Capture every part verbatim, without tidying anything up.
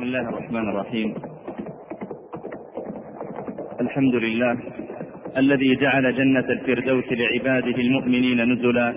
بسم الله الرحمن الرحيم. الحمد لله الذي جعل جنة الفردوس لعباده المؤمنين نزلا،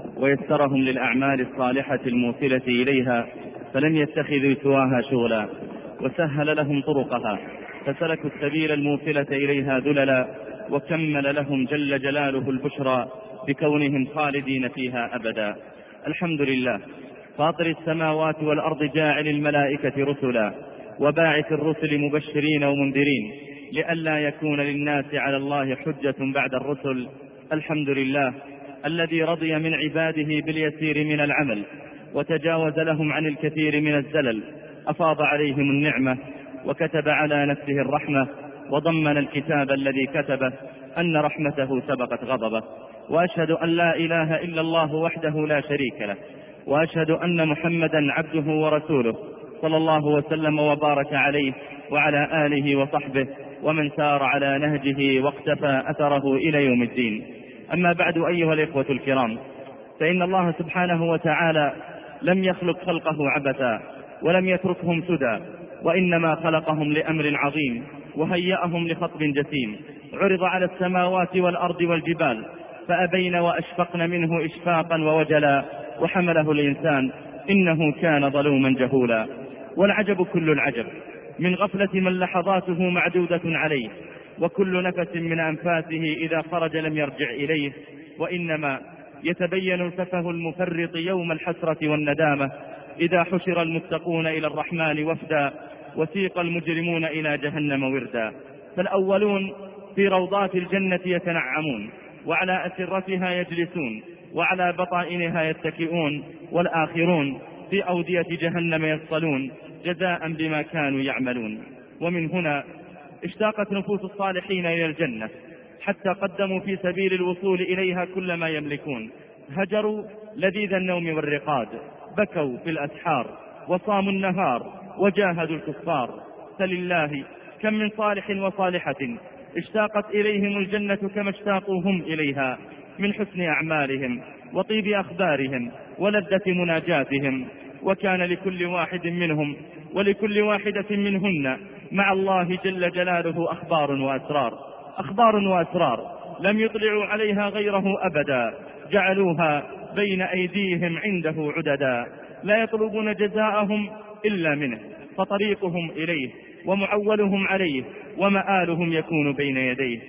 ويسرهم للأعمال الصالحة الموصلة إليها، فلم يتخذوا سواها شغلا، وسهل لهم طرقها فسلكوا السبيل الموصلة إليها ذللا، وكمل لهم جل جلاله البشرى بكونهم خالدين فيها أبدا. الحمد لله فاطر السماوات والأرض، جاعل الملائكة رسلا، وباعث الرسل مبشرين ومنذرين، لئلا يكون للناس على الله حجة بعد الرسل. الحمد لله الذي رضي من عباده باليسير من العمل، وتجاوز لهم عن الكثير من الزلل، أفاض عليهم النعمة، وكتب على نفسه الرحمة، وضمن الكتاب الذي كتبه أن رحمته سبقت غضبه. وأشهد أن لا إله إلا الله وحده لا شريك له، وأشهد أن محمدا عبده ورسوله، صلى الله وسلم وبارك عليه وعلى آله وصحبه ومن سار على نهجه واقتفى أثره إلى يوم الدين. أما بعد، أيها الإخوة الكرام، فإن الله سبحانه وتعالى لم يخلق خلقه عبثا، ولم يتركهم سدى، وإنما خلقهم لأمر عظيم، وهيأهم لخطب جسيم. عرض على السماوات والأرض والجبال فأبين وأشفقن منه إشفاقا ووجلا، وحمله الإنسان إنه كان ظلوما جهولا. والعجب كل العجب من غفلة من لحظاته معدودة عليه، وكل نفس من أنفاسه إذا خرج لم يرجع إليه، وإنما يتبين السفه المفرط يوم الحسرة والندامة، إذا حشر المتقون إلى الرحمن وفدا، وسيق المجرمون إلى جهنم وردا. فالأولون في روضات الجنة يتنعمون، وعلى أسرتها يجلسون، وعلى بطائنها يتكئون، والآخرون في أودية جهنم يصطلون، جزاء بما كانوا يعملون. ومن هنا اشتاقت نفوس الصالحين إلى الجنة، حتى قدموا في سبيل الوصول إليها كل ما يملكون، هجروا لذيذ النوم والرقاد، بكوا في الأسحار، وصاموا النهار، وجاهدوا الكفار. فلله كم من صالح وصالحة اشتاقت إليهم الجنة كما اشتاقوا هم إليها، من حسن أعمالهم وطيب أخبارهم ولذة مناجاتهم. وكان لكل واحد منهم ولكل واحدة منهن مع الله جل جلاله أخبار وأسرار، أخبار وأسرار لم يطلعوا عليها غيره أبدا، جعلوها بين أيديهم عنده عددا، لا يطلبون جزاءهم إلا منه، فطريقهم إليه ومعولهم عليه، ومآلهم يكون بين يديه.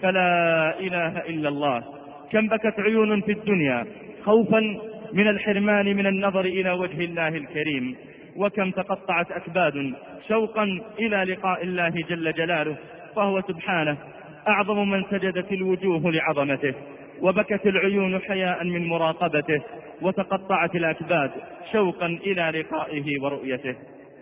فلا إله إلا الله. كم بكت عيون في الدنيا خوفا من الحرمان من النظر إلى وجه الله الكريم، وكم تقطعت أكباد شوقا إلى لقاء الله جل جلاله، فهو سبحانه أعظم من سجدت الوجوه لعظمته، وبكت العيون حياء من مراقبته، وتقطعت الأكباد شوقا إلى لقائه ورؤيته.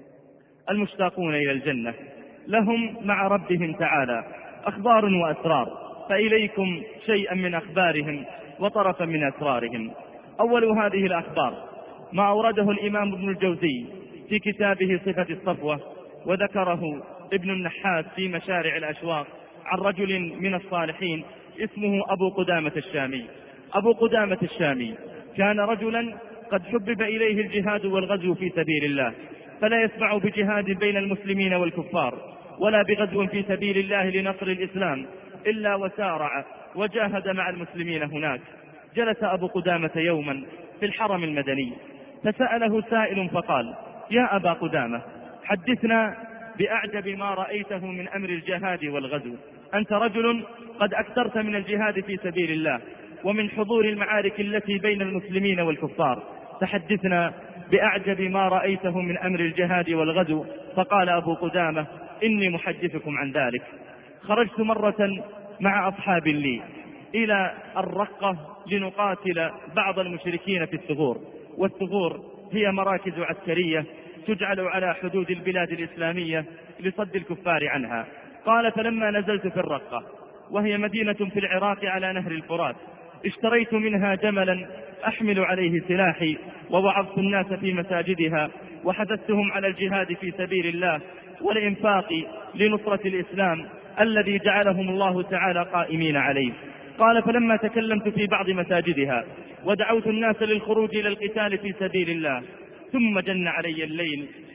المشتاقون إلى الجنة لهم مع ربهم تعالى أخبار وأسرار، فإليكم شيئا من أخبارهم وطرفا من أسرارهم. أول هذه الأخبار ما أورده الإمام ابن الجوزي في كتابه صفة الصفوة، وذكره ابن النحاس في مشارع الأشواق عن رجل من الصالحين اسمه أبو قدامة الشامي. أبو قدامة الشامي كان رجلا قد حبب إليه الجهاد والغزو في سبيل الله، فلا يسمع بجهاد بين المسلمين والكفار، ولا بغزو في سبيل الله لنصر الإسلام، إلا وسارع وجاهد مع المسلمين هناك. جلس أبو قدامة يوما في الحرم المدني، فسأله سائل فقال: يا أبا قدامة، حدثنا بأعجب ما رأيته من أمر الجهاد والغزو، أنت رجل قد أكثرت من الجهاد في سبيل الله ومن حضور المعارك التي بين المسلمين والكفار، فحدثنا بأعجب ما رأيته من أمر الجهاد والغزو. فقال أبو قدامة: إني محدثكم عن ذلك. خرجت مرة مع أصحاب لي إلى الرقة لنقاتل بعض المشركين في الثغور، والثغور هي مراكز عسكرية تجعل على حدود البلاد الإسلامية لصد الكفار عنها. قال: فلما نزلت في الرقة، وهي مدينة في العراق على نهر الفرات، اشتريت منها جملا أحمل عليه سلاحي، ووعظت الناس في مساجدها، وحثثتهم على الجهاد في سبيل الله والإنفاق لنصرة الإسلام الذي جعلهم الله تعالى قائمين عليه. قال: فلما تكلمت في بعض مساجدها ودعوت الناس للخروج إلى القتال في سبيل الله، ثم جن علي الليل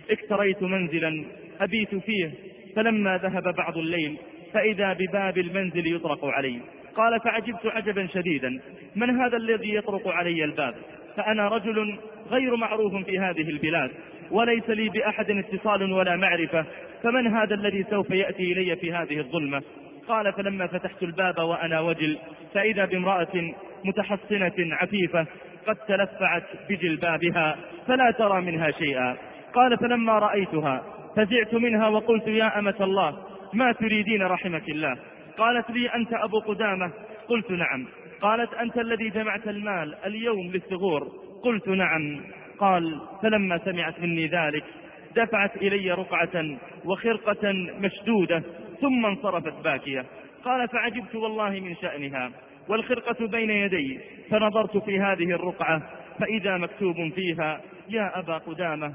اكتريت منزلا أبيت فيه، فلما ذهب بعض الليل فإذا بباب المنزل يطرق علي. قال فعجبت عجبا شديدا، من هذا الذي يطرق علي الباب؟ فأنا رجل غير معروف في هذه البلاد وليس لي بأحد اتصال ولا معرفة، فمن هذا الذي سوف يأتي إلي في هذه الظلمة؟ قال فلما فتحت الباب وأنا وجل فإذا بامرأة متحصنة عفيفة قد تلفعت بجلبابها فلا ترى منها شيئا. قال فلما رأيتها فزعت منها وقلت يا أمة الله ما تريدين رحمك الله؟ قالت لي أنت أبو قدامة؟ قلت نعم. قالت أنت الذي جمعت المال اليوم للثغور؟ قلت نعم. قال فلما سمعت مني ذلك دفعت إلي رقعة وخرقة مشدودة ثم انصرفت باكية. قال فعجبت والله من شأنها والخرقة بين يدي، فنظرت في هذه الرقعة فإذا مكتوب فيها يا أبا قدامة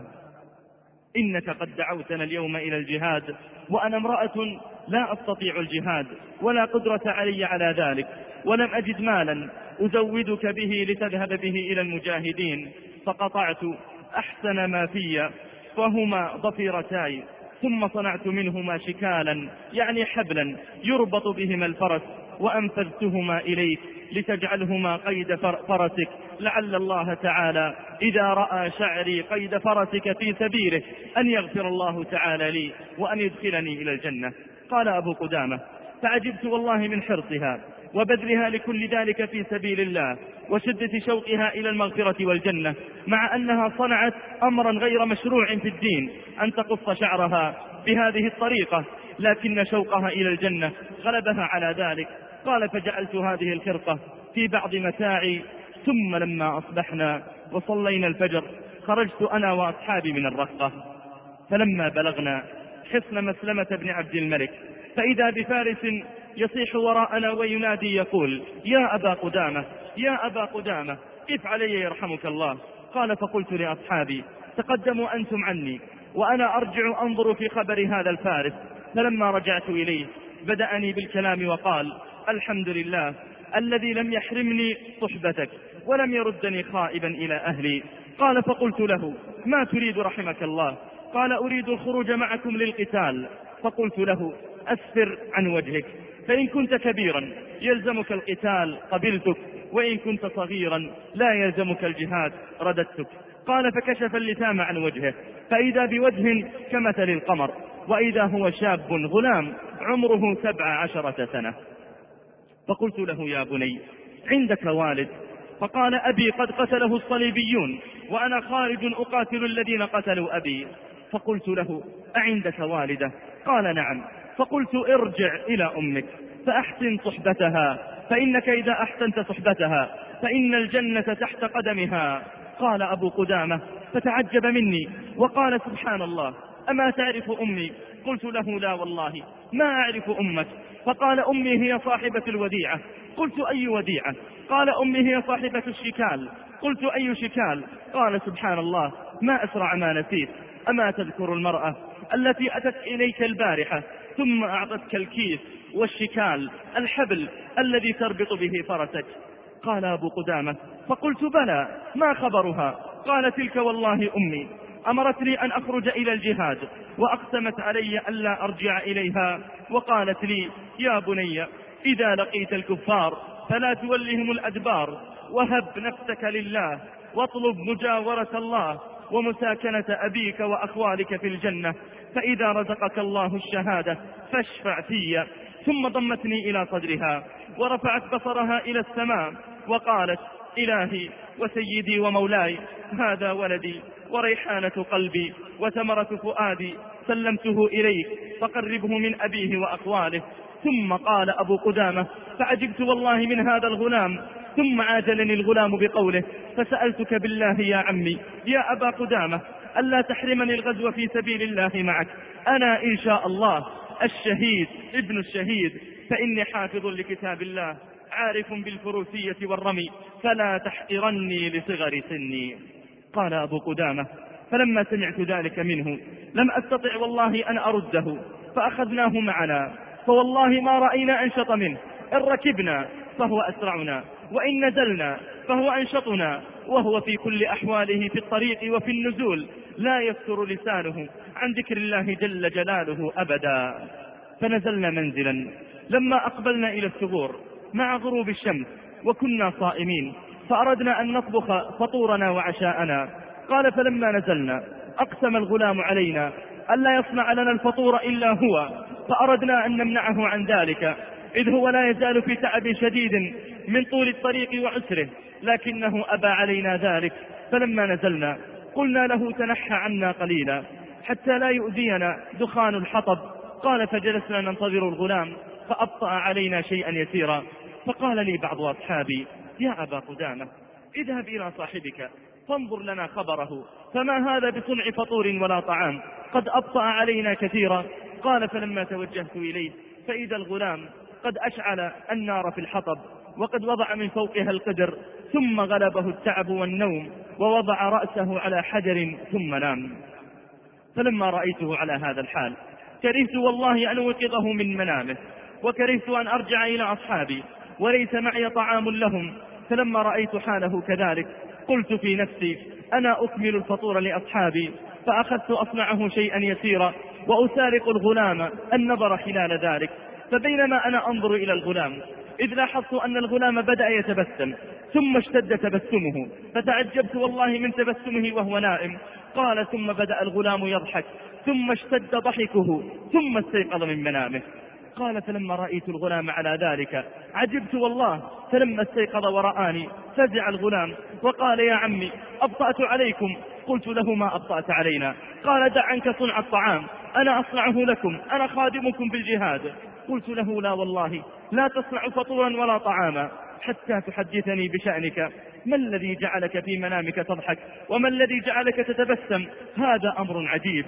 إنك قد دعوتنا اليوم إلى الجهاد، وأنا امرأة لا أستطيع الجهاد ولا قدرة علي على ذلك، ولم أجد مالا أزودك به لتذهب به إلى المجاهدين، فقطعت أحسن ما في وهما ضفيرتاي، ثم صنعت منهما شكالا يعني حبلا يربط بهما الفرس، وأنفذتهما إليك لتجعلهما قيد فرسك، لعل الله تعالى إذا رأى شعري قيد فرسك في سبيله أن يغفر الله تعالى لي وأن يدخلني إلى الجنة. قال أبو قدامة فعجبت والله من حرصها وبذلها لكل ذلك في سبيل الله وشدة شوقها إلى المغفرة والجنة، مع أنها صنعت أمرا غير مشروع في الدين أن تقص شعرها بهذه الطريقة، لكن شوقها إلى الجنة غلبها على ذلك. قال فجعلت هذه الخرقة في بعض متاعي، ثم لما أصبحنا وصلينا الفجر خرجت أنا وأصحابي من الرقة، فلما بلغنا حصن مسلمة بن عبد الملك فإذا بفارس يصيح وراءنا وينادي يقول يا أبا قدامة يا أبا قدامة قف علي يرحمك الله. قال فقلت لأصحابي تقدموا أنتم عني وأنا أرجع أنظر في خبر هذا الفارس. فلما رجعت إليه بدأني بالكلام وقال الحمد لله الذي لم يحرمني صحبتك ولم يردني خائبا إلى أهلي. قال فقلت له ما تريد رحمك الله؟ قال أريد الخروج معكم للقتال. فقلت له أسفر عن وجهك، فإن كنت كبيرا يلزمك القتال قبلتك، وإن كنت صغيرا لا يلزمك الجهاد رددتك. قال فكشف اللثام عن وجهه فإذا بوجه كمثل القمر، وإذا هو شاب غلام عمره سبع عشرة سنة. فقلت له يا بني عندك والد؟ فقال أبي قد قتله الصليبيون وأنا خارج أقاتل الذين قتلوا أبي. فقلت له أعندك والدة؟ قال نعم. فقلت ارجع إلى أمك فأحسن صحبتها، فإنك إذا أحسنت صحبتها فإن الجنة تحت قدمها. قال أبو قدامة فتعجب مني وقال سبحان الله أما تعرف أمي؟ قلت له لا والله ما أعرف أمك. فقال أمي هي صاحبة الوديعة. قلت أي وديعة؟ قال أمي هي صاحبة الشكال. قلت أي شكال؟ قال سبحان الله ما أسرع ما نسيت، أما تذكر المرأة التي أتت إليك البارحة ثم أعطتك الكيس والشكال الحبل الذي تربط به فرسك؟ قال أبو قدامة فقلت بلى ما خبرها؟ قال تلك والله أمي أمرتني أن أخرج إلى الجهاد وأقسمت علي ألا أرجع إليها، وقالت لي يا بني إذا لقيت الكفار فلا تولهم الأدبار، وهب نفسك لله واطلب مجاورة الله ومساكنة أبيك وأخوالك في الجنة، فإذا رزقك الله الشهادة فاشفع في. ثم ضمتني إلى صدرها ورفعت بصرها إلى السماء وقالت إلهي وسيدي ومولاي هذا ولدي وريحانة قلبي وثمرة فؤادي سلمته إليك فقربه من أبيه وأخواله. ثم قال أبو قدامة فعجبت والله من هذا الغلام، ثم عاجلني الغلام بقوله فسألتك بالله يا عمي يا أبا قدامة ألا تحرمني الغزو في سبيل الله معك، أنا إن شاء الله الشهيد ابن الشهيد، فإني حافظ لكتاب الله عارف بالفروسية والرمي، فلا تحقرني لصغر سني. قال أبو قدامة فلما سمعت ذلك منه لم أستطع والله أن أرده، فأخذناه معنا، فوالله ما رأينا أنشط منه، إن ركبنا فهو أسرعنا، وإن نزلنا فهو أنشطنا، وهو في كل أحواله في الطريق وفي النزول لا يفتر لسانه عن ذكر الله جل جلاله أبدا. فنزلنا منزلا. لما أقبلنا إلى الثغور مع غروب الشمس وكنا صائمين، فأردنا أن نطبخ فطورنا وعشاءنا. قال فلما نزلنا أقسم الغلام علينا ألا يصنع لنا الفطور إلا هو، فأردنا أن نمنعه عن ذلك، إذ هو لا يزال في تعب شديد من طول الطريق وعسره، لكنه أبى علينا ذلك. فلما نزلنا قلنا له تنحى عنا قليلا حتى لا يؤذينا دخان الحطب. قال فجلسنا ننتظر الغلام فأبطأ علينا شيئا يسيرا. فقال لي بعض أصحابي يا أبا قدامة اذهب إلى صاحبك فانظر لنا خبره، فما هذا بصنع فطور ولا طعام، قد أبطأ علينا كثيرا. قال فلما توجهت إليه فإذا الغلام قد أشعل النار في الحطب وقد وضع من فوقها القدر، ثم غلبه التعب والنوم ووضع رأسه على حجر ثم نام. فلما رأيته على هذا الحال كرهت والله أن أوقظه من منامه، وكرهت أن أرجع إلى أصحابي وليس معي طعام لهم. فلما رأيت حاله كذلك قلت في نفسي أنا أكمل الفطور لأصحابي، فأخذت أصنعه شيئا يسيرا وأسارق الغلام النظر خلال ذلك. فبينما أنا أنظر إلى الغلام إذ لاحظت أن الغلام بدأ يتبسم، ثم اشتد تبسمه فتعجبت والله من تبسمه وهو نائم. قال ثم بدأ الغلام يضحك، ثم اشتد ضحكه، ثم استيقظ من منامه. قال فلما رأيت الغلام على ذلك عجبت والله، فلما استيقظ ورآني فزع الغلام وقال يا عمي أبطأت عليكم. قلت له ما أبطأت علينا؟ قال دع عنك صنع الطعام أنا أصنعه لكم، أنا خادمكم في الجهاد. قلت له لا والله لا تصنع فطورا ولا طعاما حتى تحدثني بشأنك، ما الذي جعلك في منامك تضحك وما الذي جعلك تتبسم؟ هذا أمر عجيب.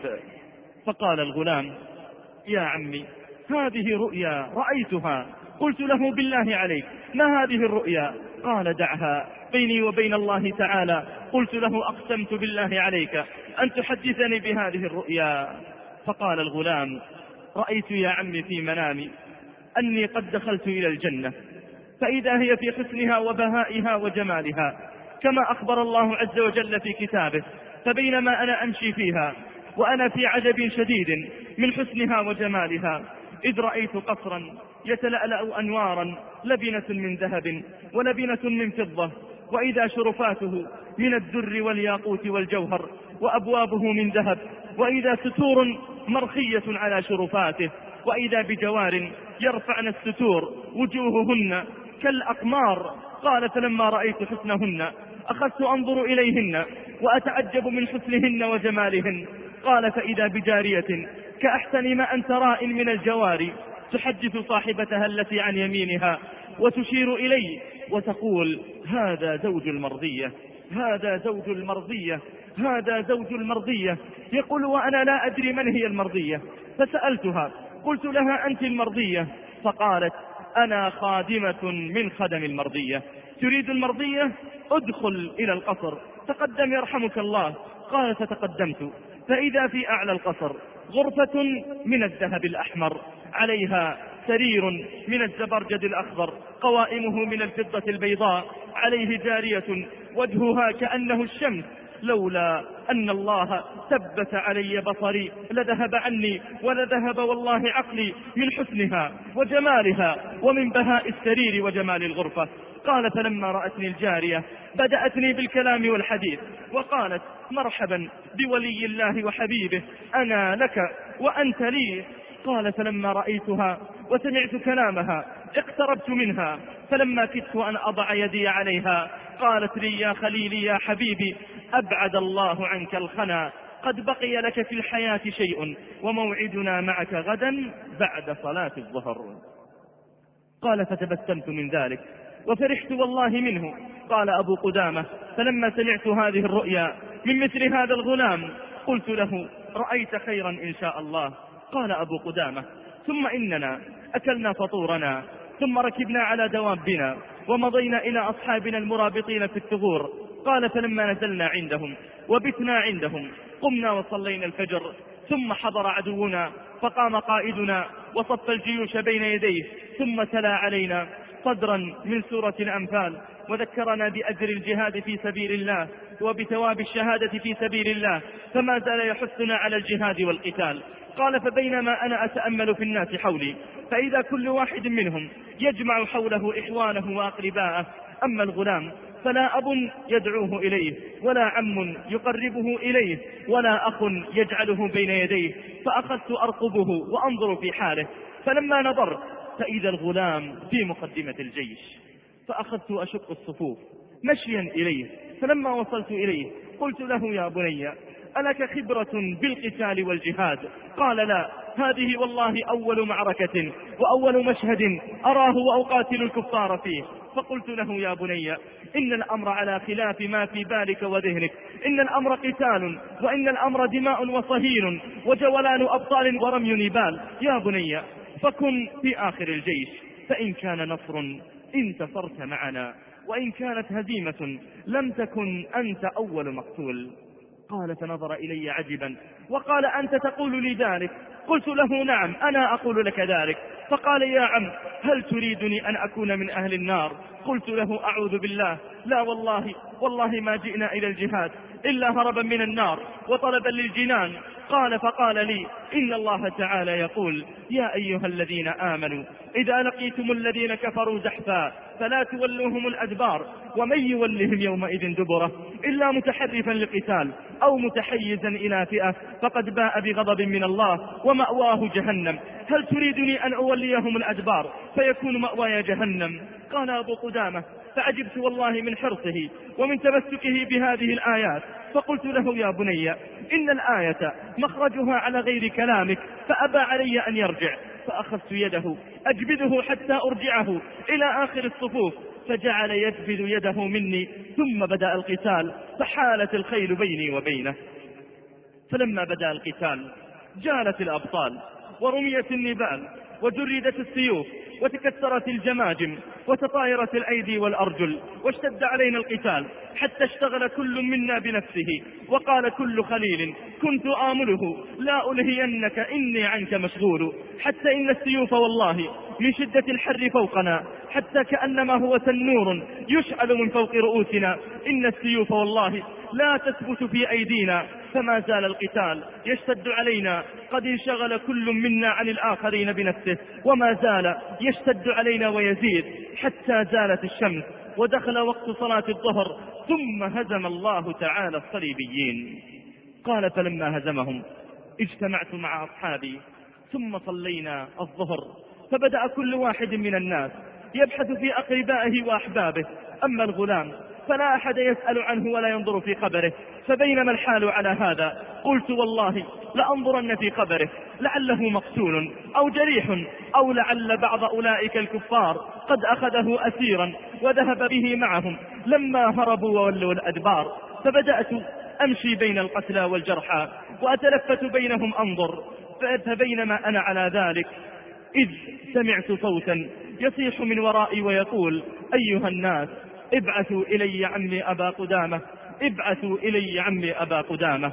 فقال الغلام يا عمي هذه رؤيا رأيتها. قلت له بالله عليك ما هذه الرؤيا؟ قال دعها بيني وبين الله تعالى. قلت له أقسمت بالله عليك أن تحدثني بهذه الرؤيا. فقال الغلام رأيت يا عمي في منامي أني قد دخلت إلى الجنة، فإذا هي في حسنها وبهائها وجمالها كما أخبر الله عز وجل في كتابه. فبينما أنا أمشي فيها وأنا في عجب شديد من حسنها وجمالها إذ رأيت قصرا يتلألأ أنوارا، لبنة من ذهب ولبنة من فضة، وإذا شرفاته من الدر والياقوت والجوهر، وأبوابه من ذهب، وإذا ستور مرخية على شرفاته، وإذا بجوار يرفعن الستور وجوههن كالأقمار. قال فلما رأيت حسنهن أخذت أنظر إليهن وأتعجب من حسنهن وجمالهن. قال فإذا بجارية كأحسن ما أنت راء من الجواري تحدث صاحبتها التي عن يمينها وتشير إلي وتقول هذا زوج المرضية، هذا زوج المرضية، هذا زوج المرضية. يقول وأنا لا أدري من هي المرضية. فسألتها قلت لها أنت المرضية؟ فقالت أنا خادمة من خدم المرضية. تريد المرضية؟ ادخل إلى القصر تقدم يرحمك الله. قال فتقدمت فإذا في أعلى القصر غرفة من الذهب الأحمر، عليها سرير من الزبرجد الأخضر، قوائمه من الفضة البيضاء، عليه جارية وجهها كأنه الشمس، لولا أن الله ثبت علي بصري لذهب عني ولذهب والله عقلي من حسنها وجمالها ومن بهاء السرير وجمال الغرفة. قال فلما رأتني الجارية بدأتني بالكلام والحديث وقالت مرحبا بولي الله وحبيبه، أنا لك وأنت لي. قال فلما رأيتها وسمعت كلامها اقتربت منها، فلما كدت أن أضع يدي عليها قالت لي يا خليلي يا حبيبي أبعد الله عنك الخنا، قد بقي لك في الحياة شيء وموعدنا معك غدا بعد صلاة الظهر. قال فتبسمت من ذلك وفرحت والله منه. قال أبو قدامة فلما سمعت هذه الرؤيا من مثل هذا الغلام قلت له رأيت خيرا إن شاء الله. قال أبو قدامة ثم إننا أكلنا فطورنا ثم ركبنا على دوابنا ومضينا إلى أصحابنا المرابطين في الثغور. قال فلما نزلنا عندهم وبتنا عندهم قمنا وصلينا الفجر، ثم حضر عدونا فقام قائدنا وصف الجيوش بين يديه ثم تلا علينا صدرا من سورة الأنفال، وذكرنا بأجر الجهاد في سبيل الله وبثواب الشهادة في سبيل الله، فما زال يحثنا على الجهاد والقتال. قال: فبينما أنا أتأمل في الناس حولي فإذا كل واحد منهم يجمع حوله إخوانه وأقرباءه، أما الغلام فلا أب يدعوه إليه، ولا عم يقربه إليه، ولا أخ يجعله بين يديه، فأخذت أرقبه وأنظر في حاله، فلما نظرت فإذا الغلام في مقدمة الجيش، فأخذت أشق الصفوف مشيا إليه، فلما وصلت إليه قلت له: يا بني، ألك خبرة بالقتال والجهاد؟ قال: لا، هذه والله أول معركة وأول مشهد أراه وأقاتل الكفار فيه. فقلت له: يا بني، إن الأمر على خلاف ما في بالك وذهنك، إن الأمر قتال، وإن الأمر دماء وصهيل وجولان أبطال ورمي نبال. يا بني، فكن في آخر الجيش، فإن كان نصر انتصرت معنا، وإن كانت هزيمة لم تكن أنت أول مقتول. قال: فنظر إلي عجبا وقال: أنت تقول لي ذلك؟ قلت له: نعم، أنا أقول لك ذلك. فقال: يا عم، هل تريدني أن أكون من أهل النار؟ قلت له: أعوذ بالله، لا والله، والله ما جئنا إلى الجهاد إلا هربا من النار وطلبا للجنان. قال: فقال لي: إن الله تعالى يقول: يا أيها الذين آمنوا إذا لقيتم الذين كفروا زحفا فلا تولوهم الأدبار، ومن يولهم يومئذ دبره إلا متحرفا لقتال أو متحيزا إلى فئة فقد باء بغضب من الله ومأواه جهنم. هل تريدني أن أوليهم الأدبار فيكون مأواي جهنم؟ قال أبو قدامة: فعجبت والله من حرصه ومن تمسكه بهذه الآيات، فقلت له: يا بني، إن الآية مخرجها على غير كلامك، فأبى علي أن يرجع، فأخذت يده أجبده حتى أرجعه إلى آخر الصفوف، فجعل يجبد يده مني، ثم بدأ القتال، فحالت الخيل بيني وبينه. فلما بدأ القتال جالت الأبطال ورميت النبال وجردت السيوف وتكسرت الجماجم وتطايرت الأيدي والأرجل، واشتد علينا القتال حتى اشتغل كل منا بنفسه، وقال كل خليل كنت آمله: لا ألهينك إني عنك مشغول. حتى إن السيوف والله من شدة الحر فوقنا، حتى كأنما هو تنور يشعل من فوق رؤوسنا. إن السيوف والله لا تثبت في أيدينا، فما زال القتال يشتد علينا، قد انشغل كل منا عن الآخرين بنفسه، وما زال يشتد علينا ويزيد حتى زالت الشمس ودخل وقت صلاة الظهر، ثم هزم الله تعالى الصليبيين. قال: فلما هزمهم اجتمعت مع أصحابي ثم صلينا الظهر، فبدأ كل واحد من الناس يبحث في أقربائه وأحبابه، أما الغلام فلا أحد يسأل عنه ولا ينظر في خبره. فبينما الحال على هذا قلت: والله لأنظرن في خبره، لعله مقتول أو جريح، أو لعل بعض أولئك الكفار قد أخذه أسيرا وذهب به معهم لما هربوا وولوا الأدبار. فبدأت أمشي بين القتلى والجرحى وأتلفت بينهم أنظر. فبينما أنا على ذلك إذ سمعت صوتا يصيح من ورائي ويقول: أيها الناس، ابعثوا إلي عمي أبا قدامة، ابعثوا إلي عمي أبا قدامة.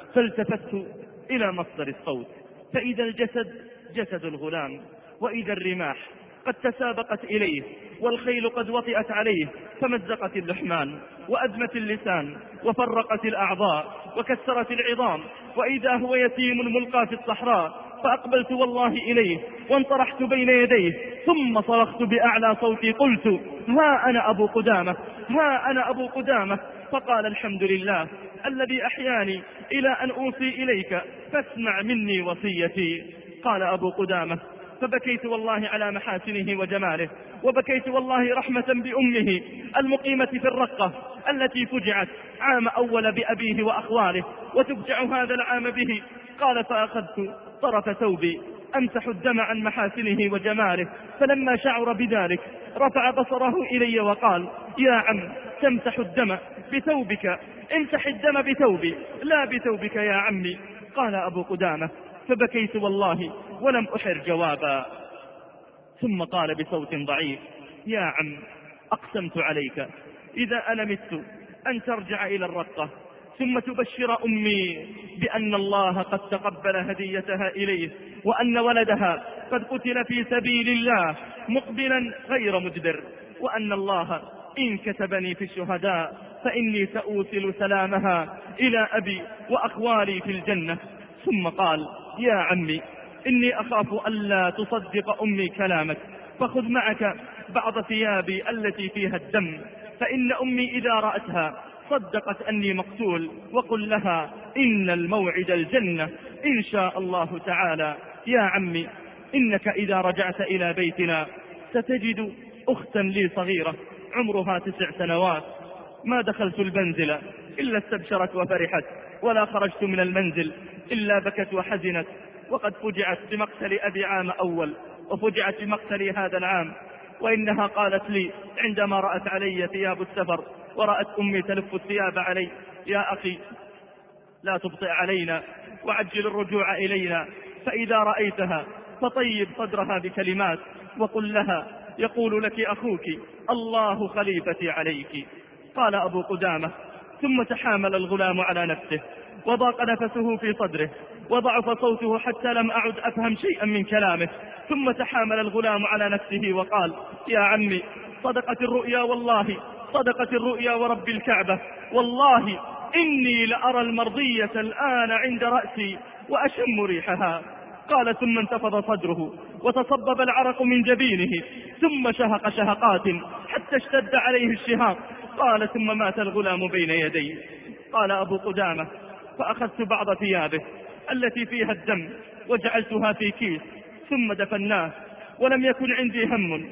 فالتفت إلى مصدر الصوت، فإذا الجسد جسد الغلام، وإذا الرماح قد تسابقت إليه، والخيل قد وطئت عليه، فمزقت اللحمان وأدمت اللسان وفرقت الأعضاء وكسرت العظام، وإذا هو يتيم ملقى في الصحراء. فأقبلت والله إليه وانطرحت بين يديه، ثم صرخت بأعلى صوتي قلت: ها أنا أبو قدامة، ها أنا أبو قدامة. فقال: الحمد لله الذي أحياني إلى أن أوصي إليك، فاسمع مني وصيتي. قال أبو قدامة: فبكيت والله على محاسنه وجماله، وبكيت والله رحمة بأمه المقيمة في الرقة التي فجعت عام أول بأبيه وأخواله، وتفجع هذا العام به. قال: فأخذت طرف ثوبي أمسح الدم عن محاسنه وجماله، فلما شعر بذلك رفع بصره إلي وقال: يا عم، تمسح الدم بثوبك، امسح الدم بثوبي لا بثوبك يا عمي. قال أبو قدامة: فبكيت والله ولم أحر جوابا. ثم قال بصوت ضعيف: يا عم، أقسمت عليك إذا أنا مت أن ترجع إلى الرقة ثم تبشر أمي بأن الله قد تقبل هديتها إليه، وأن ولدها قد قتل في سبيل الله مقبلا غير مدبر، وأن الله إن كتبني في الشهداء فإني سأوصل سلامها إلى أبي وأخوالي في الجنة. ثم قال: يا عمي، إني أخاف ألا تصدق أمي كلامك، فخذ معك بعض ثيابي التي فيها الدم، فإن أمي إذا رأتها صدقت أني مقتول، وقل لها إن الموعد الجنة إن شاء الله تعالى. يا عمي، إنك إذا رجعت إلى بيتنا ستجد أختا لي صغيرة عمرها تسع سنوات، ما دخلت المنزل إلا استبشرت وفرحت، ولا خرجت من المنزل إلا بكت وحزنت، وقد فجعت بمقتل أبي عام أول، وفجعت بمقتلي هذا العام. وإنها قالت لي عندما رأت علي ثياب السفر ورأت أمي تلف الثياب علي: يا أخي، لا تبطئ علينا وعجل الرجوع إلينا، فإذا رأيتها فطيب صدرها بكلمات، وقل لها: يقول لك أخوك الله خليفتي عليك. قال أبو قدامة: ثم تحامل الغلام على نفسه، وضاق نفسه في صدره، وضعف صوته حتى لم أعد أفهم شيئا من كلامه. ثم تحامل الغلام على نفسه وقال: يا عمي، صدقت الرؤيا والله، صدقت الرؤيا ورب الكعبة، والله إني لأرى المرضية الآن عند رأسي وأشم ريحها. قال: ثم انتفض صدره وتصبب العرق من جبينه، ثم شهق شهقات حتى اشتد عليه الشهاق. قال: ثم مات الغلام بين يدي. قال أبو قدامة: فأخذت بعض ثيابه التي فيها الدم وجعلتها في كيس ثم دفناه، ولم يكن عندي هم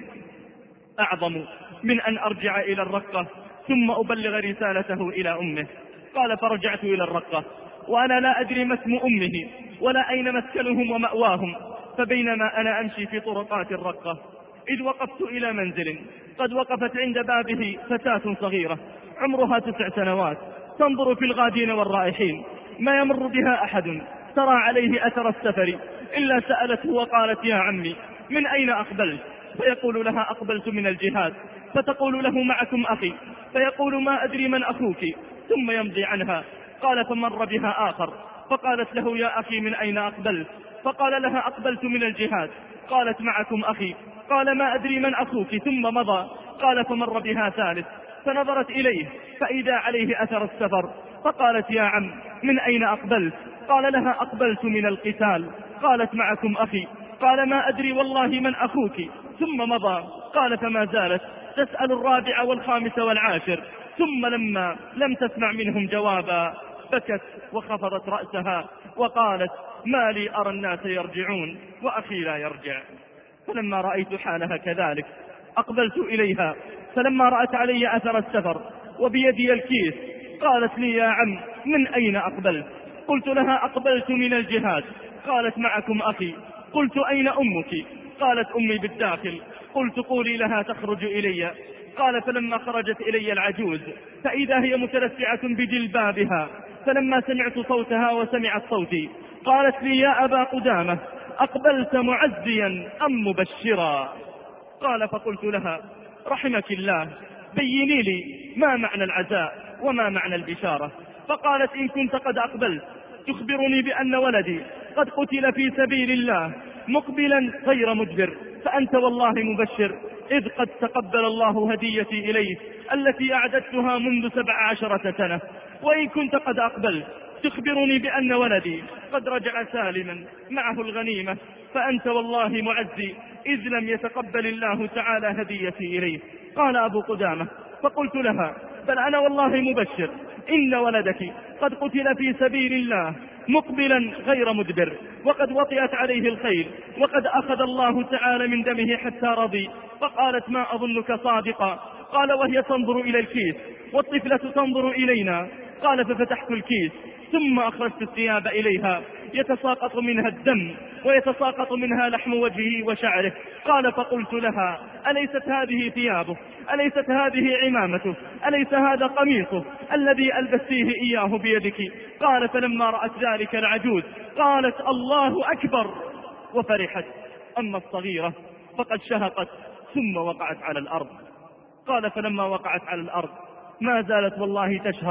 أعظم من أن أرجع إلى الرقة ثم أبلغ رسالته إلى أمه. قال: فرجعت إلى الرقة وأنا لا أدري ما اسم أمه ولا أين مسكنهم ومأواهم، فبينما أنا أمشي في طرقات الرقة إذ وقفت إلى منزل قد وقفت عند بابه فتاة صغيرة عمرها تسع سنوات تنظر في الغادين والرائحين، ما يمر بها أحد ترى عليه أثر السفر إلا سألته وقالت: يا عمي، من أين أقبلت؟ فيقول لها: أقبلت من الجهاد. فتقول له: معكم أخي؟ فيقول: ما أدري من أخوك. ثم يمضي عنها. قال: فمر بها آخر فقالت له: يا أخي، من أين أقبلت؟ فقال لها: أقبلت من الجهاد. قالت: معكم أخي؟ قال: ما أدري من أخوك. ثم مضى. قال: فمر بها ثالث فنظرت إليه فإذا عليه أثر السفر، فقالت: يا عم، من أين أقبلت؟ قال لها: أقبلت من القتال. قالت: معكم أخي؟ قال: ما أدري والله من أخوك. ثم مضى. قال: فما زالت تسأل الرابع والخامس والعاشر، ثم لما لم تسمع منهم جوابا بكت وخفضت رأسها وقالت: ما لي أرى الناس يرجعون وأخي لا يرجع. فلما رأيت حالها كذلك أقبلت إليها، فلما رأت علي أثر السفر وبيدي الكيس قالت لي: يا عم، من أين أقبلت؟ قلت لها: أقبلت من الجهاد. قالت: معكم أخي؟ قلت: أين أمك؟ قالت: أمي بالداخل. قلت: قولي لها تخرج إلي. قال: فلما خرجت إلي العجوز فإذا هي متلسعة بجلبابها، فلما سمعت صوتها وسمعت صوتي قالت لي: يا أبا قدامة، أقبلت معزيا أم مبشرا؟ قال: فقلت لها: رحمك الله، بيني لي ما معنى العزاء وما معنى البشارة. فقالت: إن كنت قد أقبلت تخبرني بأن ولدي قد قتل في سبيل الله مقبلا غير مدبر، فأنت والله مبشر، إذ قد تقبل الله هديتي إليه التي أعددتها منذ سبع عشرة سنة. وإن كنت قد أقبلت تخبرني بأن ولدي قد رجع سالما معه الغنيمة، فأنت والله معزي، إذ لم يتقبل الله تعالى هديتي إليه. قال أبو قدامة: فقلت لها: بل أنا والله مبشر، إن ولدك قد قتل في سبيل الله مقبلا غير مدبر، وقد وطئت عليه الخيل، وقد أخذ الله تعالى من دمه حتى رضي. فقالت: ما أظنك صادقا. قال: وهي تنظر إلى الكيس والطفلة تنظر إلينا. قال: ففتحت الكيس ثم أخرجت الثياب إليها يتساقط منها الدم ويتساقط منها لحم وجهه وشعره. قال: فقلت لها: أليست هذه ثيابه؟ أليست هذه عمامته؟ أليس هذا قميصه الذي ألبستيه إياه بيدك؟ قال: فلما رأت ذلك العجوز قالت: الله أكبر، وفرحت. أما الصغيرة فقد شهقت ثم وقعت على الأرض. قال: فلما وقعت على الأرض ما زالت والله تشهق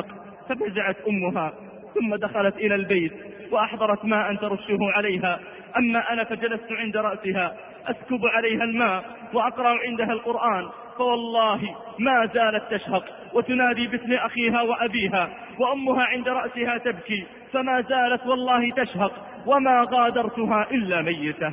ففزعت أمها ثم دخلت إلى البيت وأحضرت ماء ترشه عليها. أما أنا فجلست عند رأسها أسكب عليها الماء وأقرأ عندها القرآن، فوالله ما زالت تشهق وتنادي باسم أخيها وأبيها، وأمها عند رأسها تبكي، فما زالت والله تشهق وما غادرتها إلا ميتة.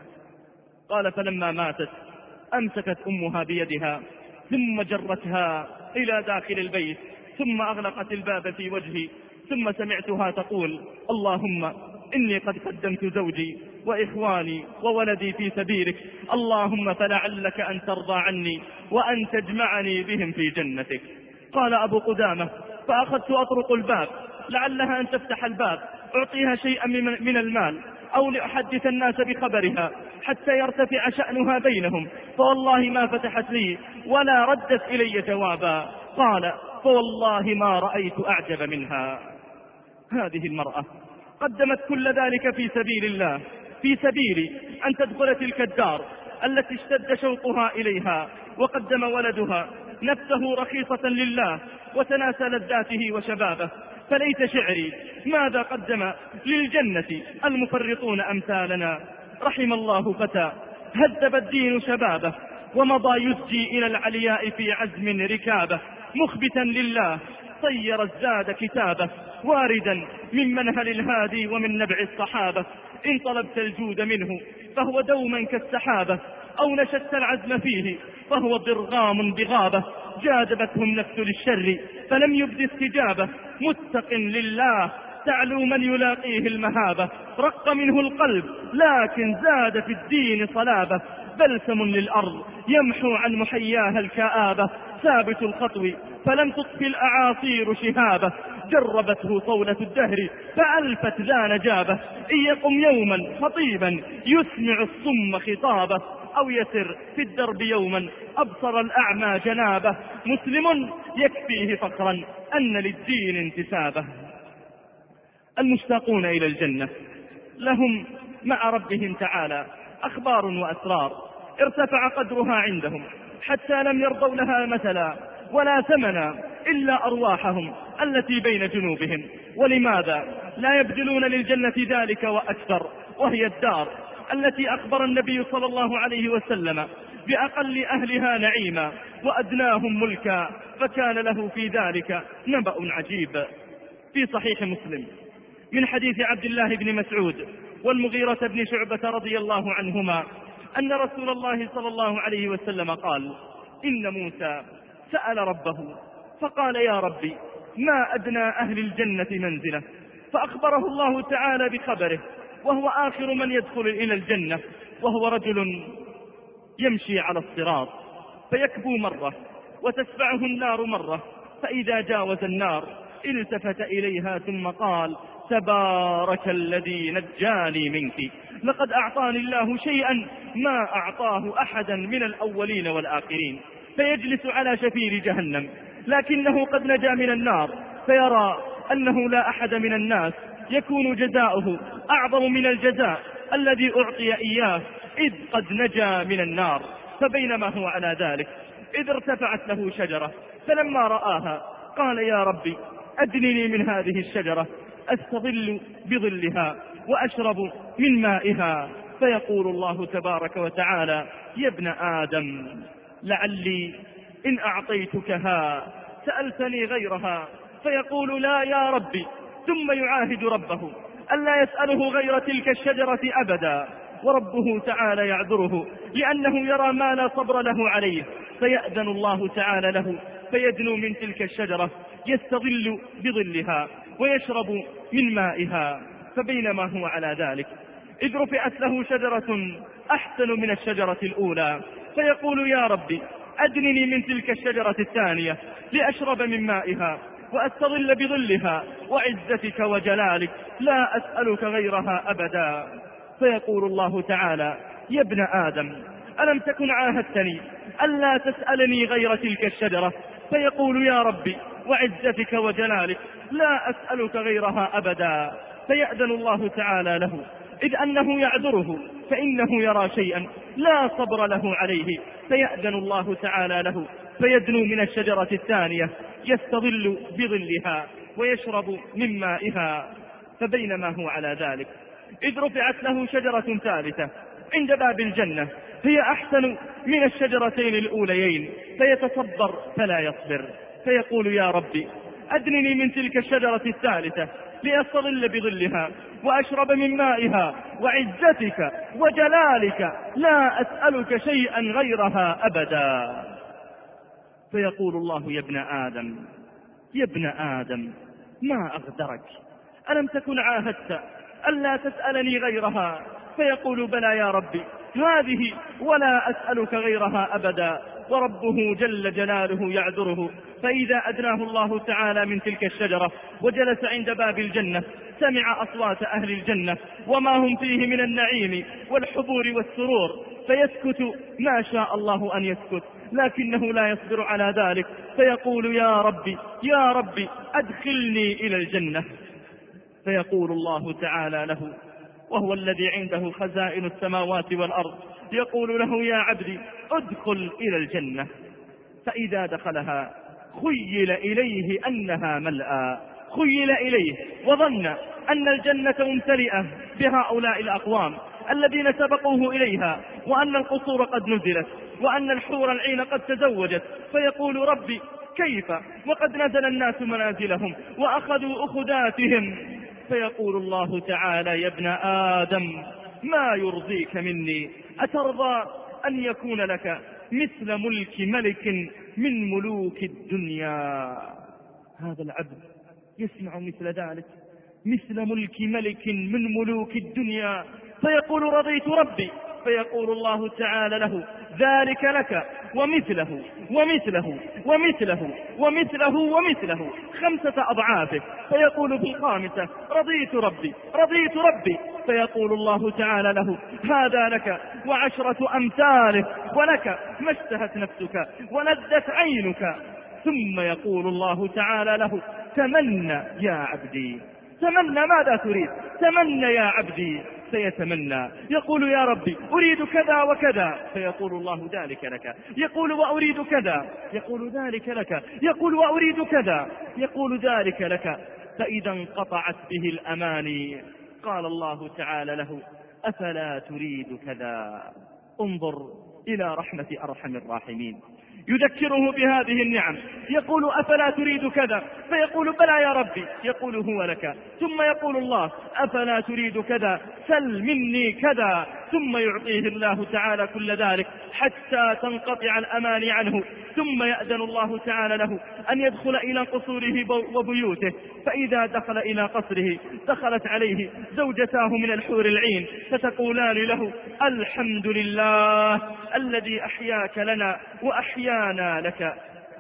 قال فلما ماتت أمسكت أمها بيدها ثم جرتها إلى داخل البيت ثم أغلقت الباب في وجهي، ثم سمعتها تقول: اللهم إني قد قدمت زوجي وإخواني وولدي في سبيلك، اللهم فلعلك أن ترضى عني وأن تجمعني بهم في جنتك. قال أبو قدامة: فأخذت أطرق الباب لعلها أن تفتح الباب أعطيها شيئا من المال أو لأحدث الناس بخبرها حتى يرتفع شأنها بينهم، فوالله ما فتحت لي ولا ردت إلي جوابا. قال: فوالله ما رأيت أعجب منها. هذه المرأة قدمت كل ذلك في سبيل الله، في سبيل أن تدخل تلك الدار التي اشتد شوقها إليها، وقدم ولدها نفسه رخيصة لله وتناسى لذاته وشبابه. فليت شعري ماذا قدم للجنة المفرطون أمثالنا. رحم الله فتى هذب الدين شبابه ومضى يسجي إلى العلياء في عزم ركابه، مخبتا لله طير الزاد كتابه، واردا من منهل الهادي ومن نبع الصحابة. إن طلبت الجود منه فهو دوما كالسحابة، أو نشدت العزم فيه فهو ضرغام بغابة. جاذبته النفس للشر فلم يبد استجابة، متق لله تعلو من يلاقيه المهابة. رق منه القلب لكن زاد في الدين صلابة، بلسم للأرض يمحو عن محياها الكآبة. ثابت الخطو فلم تطفي الأعاصير شهابة، جربته طولة الدهر فألفت ذا نجابة. إن يقم يوما خطيبا يسمع الصم خطابه، أو يسر في الدرب يوما أبصر الأعمى جنابه. مسلم يكفيه فخرا أن للدين انتسابه. المشتاقون إلى الجنة لهم مع ربهم تعالى أخبار وأسرار ارتفع قدرها عندهم حتى لم يرضوا لها مثلا ولا ثمنا إلا أرواحهم التي بين جنوبهم. ولماذا لا يبذلون للجنة ذلك وأكثر، وهي الدار التي أخبر النبي صلى الله عليه وسلم بأقل أهلها نعيما وأدناهم ملكا، فكان له في ذلك نبأ عجيب. في صحيح مسلم من حديث عبد الله بن مسعود والمغيرة بن شعبة رضي الله عنهما أن رسول الله صلى الله عليه وسلم قال: إن موسى سأل ربه فقال: يا ربي ما أدنى أهل الجنة منزلة، فأخبره الله تعالى بخبره وهو آخر من يدخل إلى الجنة، وهو رجل يمشي على الصراط فيكبو مرة وتتبعه النار مرة، فإذا جاوز النار التفت إليها ثم قال: تبارك الذي نجاني منك، لقد أعطاني الله شيئا ما أعطاه أحدا من الأولين والآخرين. فيجلس على شفير جهنم لكنه قد نجا من النار، فيرى أنه لا أحد من الناس يكون جزاؤه أعظم من الجزاء الذي أعطي إياه إذ قد نجا من النار. فبينما هو على ذلك إذ ارتفعت له شجرة، فلما رآها قال: يا ربي أدنني من هذه الشجرة أستظل بظلها وأشرب من مائها. فيقول الله تبارك وتعالى: يا ابن آدم لعلي إن أعطيتكها سألتني غيرها، فيقول: لا يا ربي، ثم يعاهد ربه ألا يسأله غير تلك الشجرة أبدا، وربه تعالى يعذره لأنه يرى ما لا صبر له عليه، فيأذن الله تعالى له فيدنو من تلك الشجرة يستظل بظلها ويشرب من مائها. فبينما هو على ذلك إذ رفعت له شجرة أحسن من الشجرة الأولى، فيقول: يا ربي أدنني من تلك الشجرة الثانية لأشرب من مائها وأستظل بظلها، وعزتك وجلالك لا أسألك غيرها أبدا. فيقول الله تعالى: يا ابن آدم ألم تكن عاهدتني ألا تسألني غير تلك الشجرة؟ فيقول: يا ربي وعزتك وجلالك لا أسألك غيرها أبدا. فيأذن الله تعالى له إذ أنه يعذره فإنه يرى شيئا لا صبر له عليه، فيأذن الله تعالى له فيدنو من الشجرة الثانية يستظل بظلها ويشرب من مائها. فبينما هو على ذلك إذ رفعت له شجرة ثالثة عند باب الجنة هي أحسن من الشجرتين الأوليين، فيتصبر فلا يصبر، فيقول يا ربي أدنني من تلك الشجرة الثالثة لأستظل بظلها وأشرب من مائها، وعزتك وجلالك لا أسألك شيئا غيرها أبدا. فيقول الله يا ابن آدم يا ابن آدم ما أغدرك، ألم تكن عاهدت ألا تسألني غيرها؟ فيقول بلى يا ربي هذه ولا أسألك غيرها أبدا. وربه جل جلاله يعذره، فإذا أدناه الله تعالى من تلك الشجرة وجلس عند باب الجنة سمع أصوات أهل الجنة وما هم فيه من النعيم والحبور والسرور، فيسكت ما شاء الله أن يسكت، لكنه لا يصبر على ذلك، فيقول يا ربي يا ربي أدخلني إلى الجنة. فيقول الله تعالى له وهو الذي عنده خزائن السماوات والأرض يقول له يا عبدي ادخل إلى الجنة. فإذا دخلها خيل إليه أنها ملأى، خيل إليه وظن أن الجنة ممتلئة بهؤلاء الأقوام الذين سبقوه إليها، وأن القصور قد نزلت، وأن الحور العين قد تزوجت. فيقول ربي كيف وقد نزل الناس منازلهم وأخذوا أخذاتهم. فيقول الله تعالى يا ابن آدم ما يرضيك مني؟ أترضى أن يكون لك مثل ملك ملك من ملوك الدنيا؟ هذا العبد يسمع مثل ذلك، مثل ملك ملك من ملوك الدنيا، فيقول رضيت ربي. فيقول الله تعالى له ذلك لك ومثله ومثله ومثله ومثله ومثله خمسة أضعافه. فيقول في الخامسة رضيت ربي رضيت ربي. فيقول الله تعالى له هذا لك وعشرة أمثاله، ولك ما اشتهت نفسك ولذت عينك. ثم يقول الله تعالى له تمنى يا عبدي، تمنى ماذا تريد؟ تمنى يا عبدي. فيتمنى يقول يا ربي أريد كذا وكذا، فيقول الله ذلك لك. يقول وأريد كذا، يقول ذلك لك. يقول وأريد كذا، يقول ذلك لك. فإذا انقطعت به الأماني قال الله تعالى له أفلا تريد كذا. انظر إلى رحمة أرحم الراحمين، يذكره بهذه النعم، يقول أفلا تريد كذا، فيقول بلى يا ربي، يقول هو لك. ثم يقول الله أفلا تريد كذا سل مني كذا، ثم يعطيه الله تعالى كل ذلك حتى تنقطع الأمان عنه. ثم يأذن الله تعالى له أن يدخل إلى قصوره وبيوته، فإذا دخل إلى قصره دخلت عليه زوجتاه من الحور العين، فتقولان له الحمد لله الذي أحياك لنا وأحيانا لك.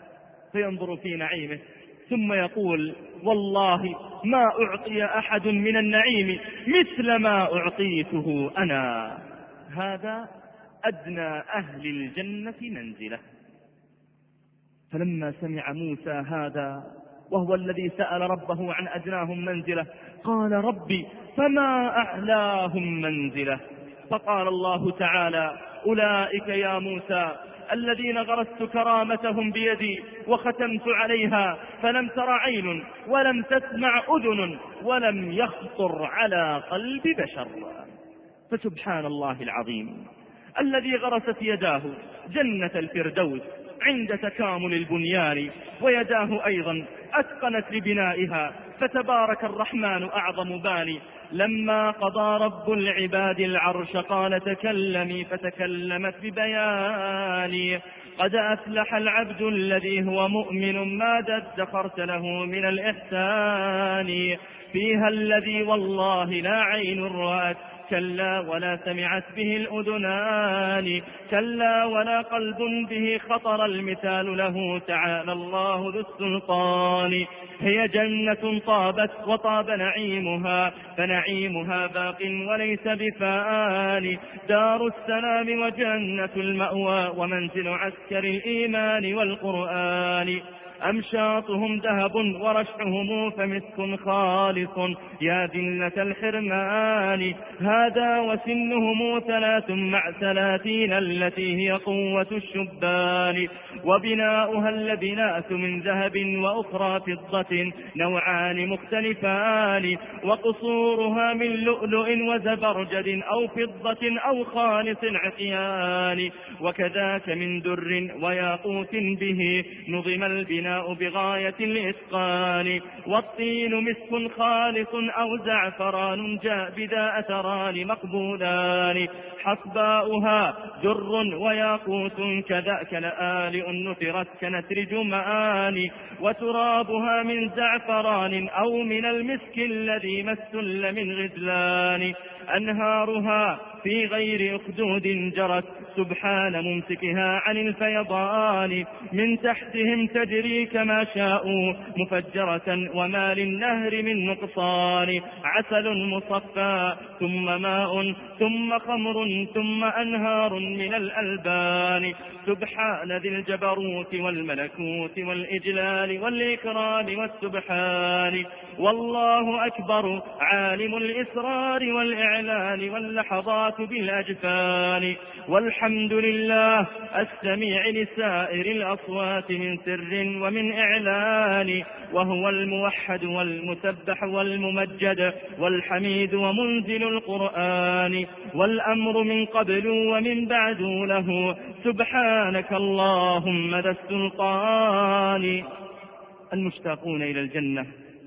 فينظر في نعيمه ثم يقول والله ما أعطي أحد من النعيم مثل ما أعطيته أنا. هذا أدنى أهل الجنة منزلة. فلما سمع موسى هذا وهو الذي سأل ربه عن أدناهم منزلة قال ربي فما أعلاهم منزلة. فقال الله تعالى أولئك يا موسى الذين غرست كرامتهم بيدي وختمت عليها فلم تر عين ولم تسمع أذن ولم يخطر على قلب بشر. فسبحان الله العظيم الذي غرست يداه جنة الفردوس عند تكامل البنيان، ويداه أيضا أتقنت لبنائها، فتبارك الرحمن أعظم باني. لما قضى رب العباد العرش قال تكلمي فتكلمت ببياني. قد أفلح العبد الذي هو مؤمن ماذا ادخرت له من الإحسان. فيها الذي والله لا عين رأت كلا ولا سمعت به الأذنان. كلا ولا قلب به خطر المثال له تعالى الله ذو السلطان. هي جنة طابت وطاب نعيمها فنعيمها باق وليس بفان. دار السلام وجنة المأوى ومنزل عسكر الإيمان والقرآن. أمشاطهم ذهب ورشحهم فمسك خالص يا ذلة الحرمان. هذا وسنهم ثلاث مع ثلاثين التي هي قوة الشبان. وبناؤها اللبنات من ذهب وأخرى فضة نوعان مختلفان. وقصورها من لؤلؤ وزبرجد أو فضة أو خالص عقيان. وكذاك من در وياقوت به نظم البناء بغاية الإتقان. والطين مسك خالص أو زعفران جاء بذا أثران مقبولان. حصباؤها در وياقوت كذاك لآلئ نثرت كنثر جمان. وترابها من زعفران أو من المسك الذي ما السل من غزلان. أنهارها في غير أخدود جرت سبحان ممسكها عن الفيضان. من تحتهم تجري كما شاءوا مفجرة وما للنهر من نقصان. عسل مصفى ثم ماء ثم خمر ثم أنهار من الألبان. سبحان ذي الجبروت والملكوت والإجلال والإكرام والسبحان. والله أكبر عالم الإسرار والإعلان واللحظات بالأجفان. والحمد لله السميع لسائر الأصوات من سر ومن إعلان. وهو الموحد والمسبح والممجد والحميد ومنزل القرآن. والأمر من قبل ومن بعد له سبحانك اللهم ذا السلطان. المشتاقون إلى الجنة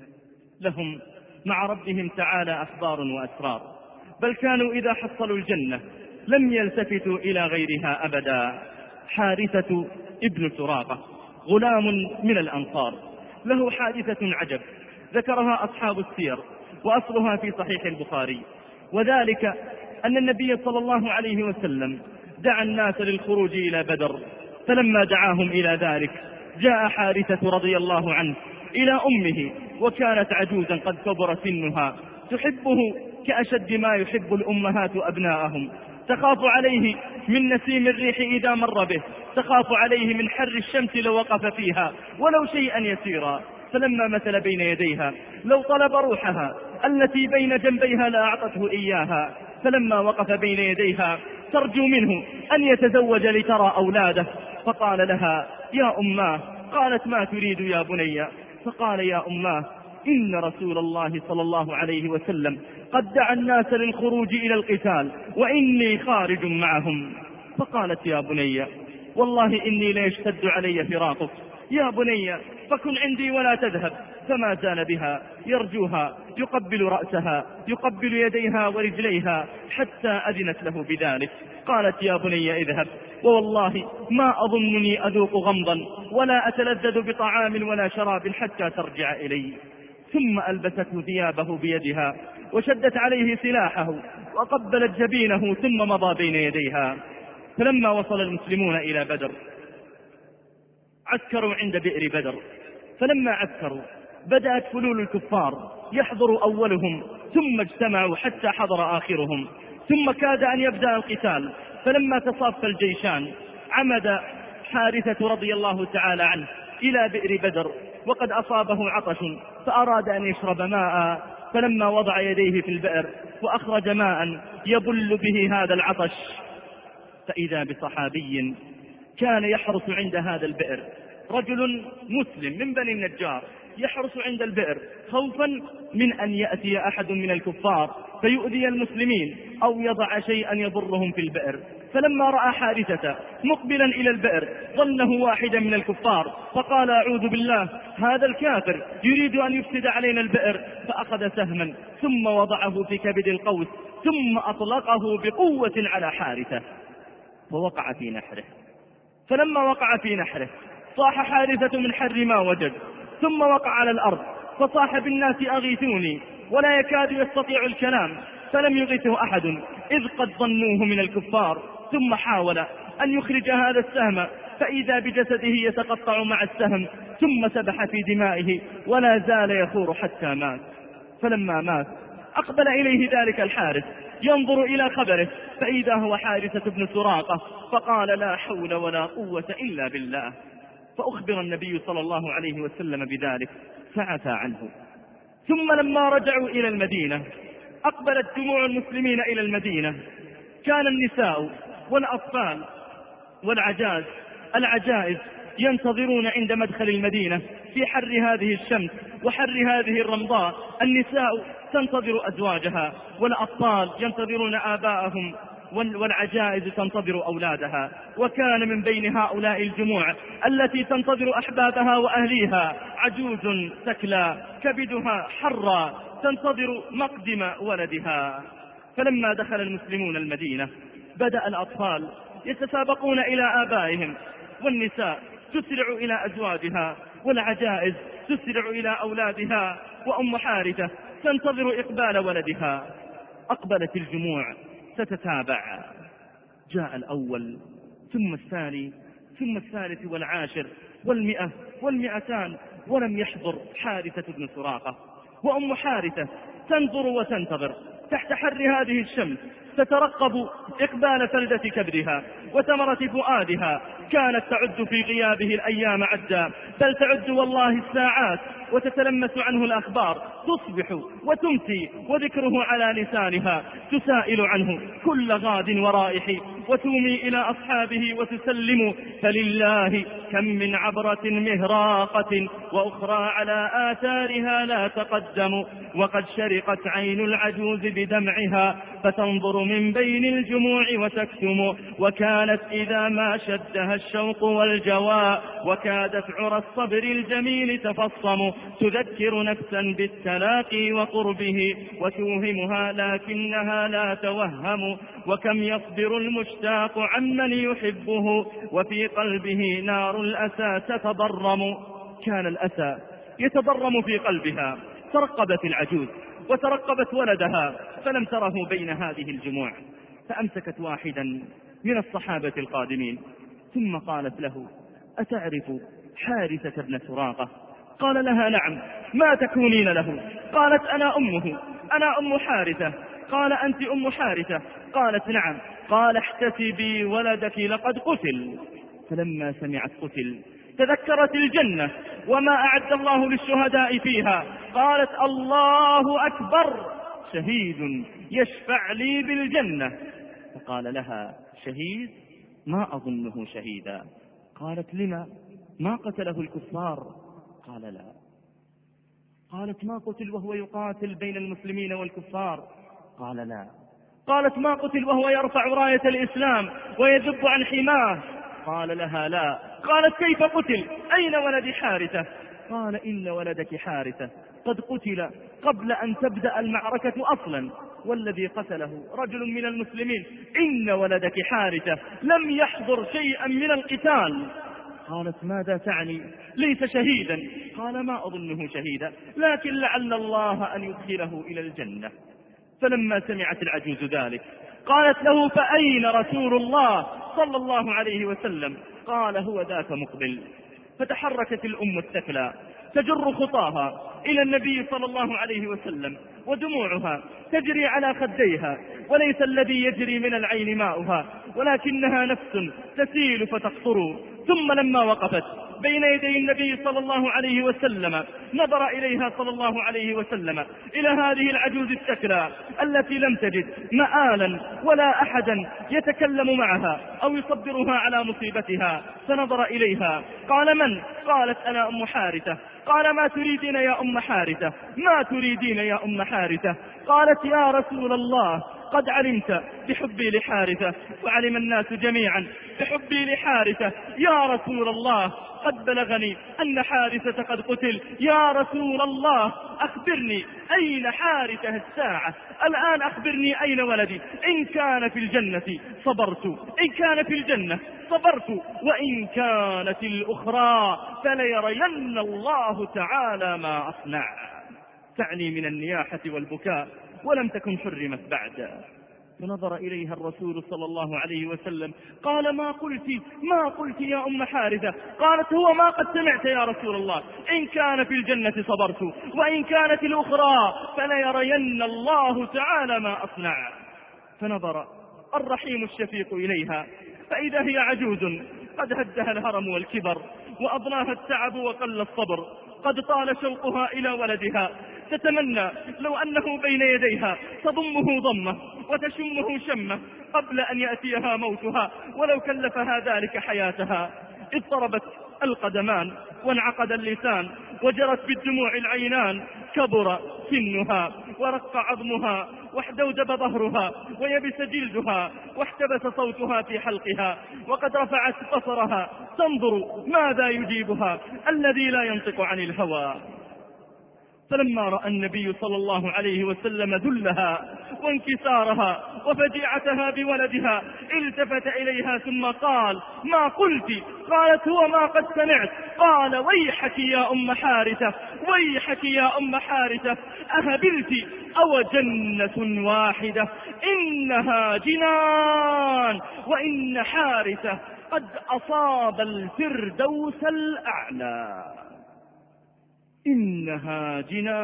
لهم مع ربهم تعالى أخبار وأسرار، بل كانوا إذا حصلوا الجنة لم يلتفتوا إلى غيرها أبدا. حارثة ابن سراقة غلام من الأنصار له حادثة عجب ذكرها أصحاب السير وأصلها في صحيح البخاري، وذلك أن النبي صلى الله عليه وسلم دعا الناس للخروج إلى بدر، فلما دعاهم إلى ذلك جاء حارثة رضي الله عنه إلى أمه وكانت عجوزا قد كبر سنها تحبه كأشد ما يحب الأمهات أبناءهم، تخاف عليه من نسيم الريح إذا مر به، تخاف عليه من حر الشمس لو وقف فيها ولو شيئا يسيرا. فلما مثل بين يديها لو طلب روحها التي بين جنبيها لأعطته إياها. فلما وقف بين يديها ترجو منه أن يتزوج لترى أولاده، فقال لها يا أماه. قالت ما تريد يا بني؟ فقال يا أماه إن رسول الله صلى الله عليه وسلم قد دعا الناس للخروج إلى القتال وإني خارج معهم. فقالت يا بني والله إني ليشتد علي فراقك يا بني فكن عندي ولا تذهب. فما زال بها يرجوها، يقبل رأسها يقبل يديها ورجليها حتى أذنت له بذلك. قالت يا بني اذهب، ووالله ما أظنني أذوق غمضا ولا أتلذذ بطعام ولا شراب حتى ترجع إلي. ثم ألبسته ثيابه بيدها وشدت عليه سلاحه وقبلت جبينه ثم مضى بين يديها. فلما وصل المسلمون إلى بدر عسكروا عند بئر بدر، فلما عسكروا بدأت فلول الكفار يحضر أولهم ثم اجتمعوا حتى حضر آخرهم، ثم كاد أن يبدأ القتال. فلما تصاف الجيشان عمد حارثة رضي الله تعالى عنه إلى بئر بدر وقد أصابه عطش فأراد أن يشرب ماء، فلما وضع يديه في البئر وأخرج ماء يبل به هذا العطش فإذا بصحابي كان يحرس عند هذا البئر، رجل مسلم من بني النجار يحرس عند البئر خوفا من أن يأتي أحد من الكفار فيؤذي المسلمين أو يضع شيئا يضرهم في البئر. فلما رأى حارثة مقبلا إلى البئر ظنه واحدا من الكفار فقال أعوذ بالله هذا الكافر يريد أن يفسد علينا البئر، فأخذ سهما ثم وضعه في كبد القوس ثم أطلقه بقوة على حارثة فوقع في نحره. فلما وقع في نحره صاح حارثة من حر ما وجد ثم وقع على الأرض فصاح بالناس أغيثوني ولا يكاد يستطيع الكلام، فلم يغثه أحد إذ قد ظنوه من الكفار. ثم حاول أن يخرج هذا السهم فإذا بجسده يتقطع مع السهم ثم سبح في دمائه ولا زال يخور حتى مات. فلما مات أقبل إليه ذلك الحارث ينظر إلى خبره فإذا هو حارثة بن سراقة فقال لا حول ولا قوة إلا بالله. فأخبر النبي صلى الله عليه وسلم بذلك فعفى عنه. ثم لما رجعوا إلى المدينة أقبلت جموع المسلمين إلى المدينة، كان النساء والأطفال والعجاز العجائز ينتظرون عند مدخل المدينة في حر هذه الشمس وحر هذه الرمضاء. النساء تنتظر أزواجها، والأطفال ينتظرون آباءهم، والعجائز تنتظر أولادها. وكان من بين هؤلاء الجموع التي تنتظر أحبابها وأهليها عجوز تكلى كبدها حرا تنتظر مقدم ولدها. فلما دخل المسلمون المدينة بدأ الأطفال يتسابقون إلى آبائهم، والنساء تسرع إلى أزواجها، والعجائز تسرع إلى أولادها، وأم حارثة تنتظر إقبال ولدها. أقبلت الجموع تتتابع، جاء الأول ثم الثاني ثم الثالث والعاشر والمئة والمئتان، ولم يحضر حارثة بن سراقة. وأم حارثة تنظر وتنتظر تحت حر هذه الشمس، تترقب إقبال فلدة كبدها وثمرة فؤادها. كانت تعد في غيابه الأيام عدا، بل تعد والله الساعات، وتتلمس عنه الأخبار، تصبح وتمسي وذكره على لسانها، تسائل عنه كل غاد ورائح، وتومي إلى أصحابه وتسلم. فلله كم من عبرة مهراقة، وأخرى على آثارها لا تقدم، وقد شرقت عين العجوز بدمعها، فتنظر من بين الجموع وتكتم. وكانت إذا ما شدها الشوق والجواء، وكادت عرى الصبر الجميل تفصم، تذكر نفسا بالتلاقي وقربه، وتوهمها لكنها لا توهم. وكم يصبر المشتاق عمن يحبه، وفي قلبه نار الأسى تتضرم. كان الأسى يتضرم في قلبها. ترقبت العجوز وترقبت ولدها فلم تره بين هذه الجموع، فأمسكت واحدا من الصحابة القادمين ثم قالت له: أتعرف حارثة بن سراقة؟ قال لها: نعم. ما تكونين له؟ قالت: أنا أمه، أنا أم حارثة. قال: أنت أم حارثة؟ قالت: نعم. قال: احتسبي ولدك لقد قتل. فلما سمعت قتل تذكرت الجنة وما أعد الله للشهداء فيها، قالت: الله أكبر، شهيد يشفع لي بالجنة. فقال لها: شهيد؟ ما أظنه شهيدا. قالت: لما؟ ما قتله الكفار؟ قال: لا. قالت: ما قتل وهو يقاتل بين المسلمين والكفار؟ قال: لا. قالت: ما قتل وهو يرفع راية الإسلام ويذب عن حماه؟ قال لها: لا. قالت: كيف قتل؟ أين ولدي حارثة؟ قال: إن ولدك حارثة قد قتل قبل أن تبدأ المعركة أصلا، والذي قتله رجل من المسلمين. إن ولدك حارثة لم يحضر شيئا من القتال. قالت: ماذا تعني؟ ليس شهيدا. قال: ما أظنه شهيدا، لكن لعل الله أن يدخله إلى الجنة. فلما سمعت العجوز ذلك قالت له: فأين رسول الله صلى الله عليه وسلم؟ قال: هو ذاك مقبل. فتحركت الأم الثكلى تجر خطاها إلى النبي صلى الله عليه وسلم، ودموعها تجري على خديها، وليس الذي يجري من العين ماؤها، ولكنها نفس تسيل فتقطر. ثم لما وقفت بين يدي النبي صلى الله عليه وسلم نظر إليها صلى الله عليه وسلم إلى هذه العجوز الثكلى التي لم تجد مآلا ولا أحدا يتكلم معها أو يصبرها على مصيبتها، فنظر إليها قال: من؟ قالت: أنا أم حارثة. قال: ما تريدين يا أم حارثة؟ ما تريدين يا أم حارثة؟ قالت: يا رسول الله، قد علمت بحبي لحارثة، وعلم الناس جميعا بحبي لحارثة. يا رسول الله، قد بلغني أن حارثة قد قتل. يا رسول الله، أخبرني أين حارثة الساعة الآن؟ أخبرني أين ولدي؟ إن كان في الجنة صبرت، إن كان في الجنة صبرت، وإن كانت الأخرى فليرين الله تعالى ما أصنع. تعني من النياحة والبكاء، ولم تكن حرمت بعد. فنظر إليها الرسول صلى الله عليه وسلم قال: ما قلت؟ ما قلت يا أم حارثة؟ قالت: هو ما قد سمعت يا رسول الله، إن كان في الجنة صبرت، وإن كانت الأخرى فليرين الله تعالى ما أصنع. فنظر الرحيم الشفيق إليها فإذا هي عجوز قد هدها الهرم والكبر، وأضناها التعب وقل الصبر، قد طال شوقها إلى ولدها، تتمنى لو أنه بين يديها تضمه ضمه وتشمه شمه قبل أن يأتيها موتها، ولو كلفها ذلك حياتها. اضطربت القدمان وانعقد اللسان وجرت بالدموع العينان، كبر سنها ورق عظمها واحدودب ظهرها ويبس جلدها واحتبس صوتها في حلقها، وقد رفعت بصرها تنظر ماذا يجيبها الذي لا ينطق عن الهوى. فلما رأى النبي صلى الله عليه وسلم ذلها وانكسارها وفجيعتها بولدها التفت إليها ثم قال: ما قلت؟ قالت: هو ما قد سمعت. قال: ويحك يا أم حارثة، ويحك يا أم حارثة، أهبلت أو جنة واحدة؟ إنها جنان، وإن حارثة قد أصاب الفردوس الأعلى. إنها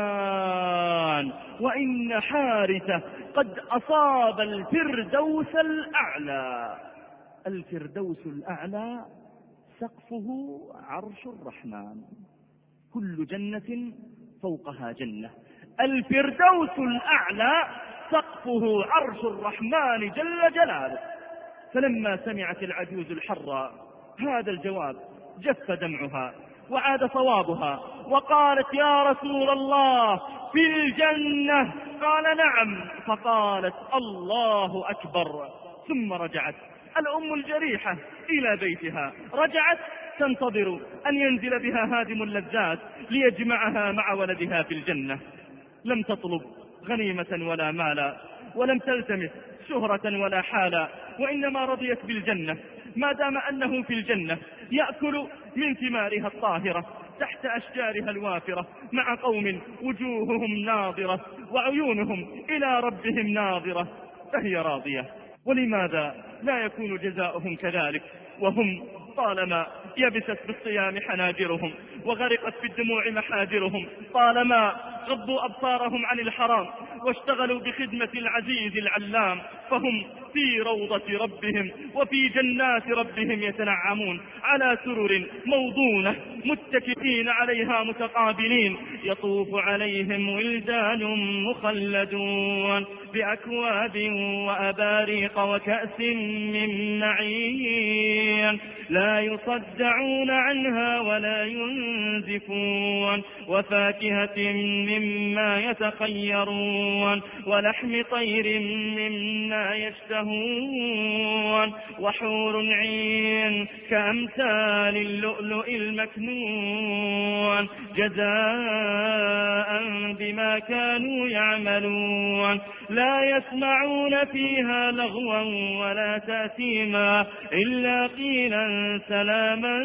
جنان وإن حارثة قد أصاب الفردوس الأعلى. الفردوس الأعلى سقفه عرش الرحمن، كل جنة فوقها جنة. الفردوس الأعلى سقفه عرش الرحمن جل جلاله. فلما سمعت العجوز الحراء هذا الجواب جف دمعها وعاد صوابها وقالت: يا رسول الله في الجنة؟ قال: نعم. فقالت: الله أكبر. ثم رجعت الأم الجريحة إلى بيتها، رجعت تنتظر أن ينزل بها هادم اللذات ليجمعها مع ولدها في الجنة. لم تطلب غنيمة ولا مالا، ولم تلتمس شهرة ولا حالا، وإنما رضيت بالجنة ما دام أنه في الجنة يأكل من ثمارها الطاهرة تحت أشجارها الوافرة مع قوم وجوههم ناظرة وعيونهم إلى ربهم ناظرة، فهي راضية. ولماذا لا يكون جزاؤهم كذلك وهم طالما يبست بالصيام حناجرهم وغرقت في الدموع محاجرهم، طالما غضوا أبصارهم عن الحرام واشتغلوا بخدمة العزيز العلام، فهم في روضة ربهم وفي جنات ربهم يتنعمون على سرر موضونة متكئين عليها متقابلين، يطوف عليهم ولدان مخلدون بأكواب وأباريق وكأس من معين لا يصدعون عنها ولا ينزفون، وفاكهة مما يتخيرون ولحم طير مما يشتهون، وحور عين كأمثال اللؤلؤ المكنون جزاء بما كانوا يعملون، لا يسمعون فيها لغوا ولا تأثيما إلا قيلا سلاما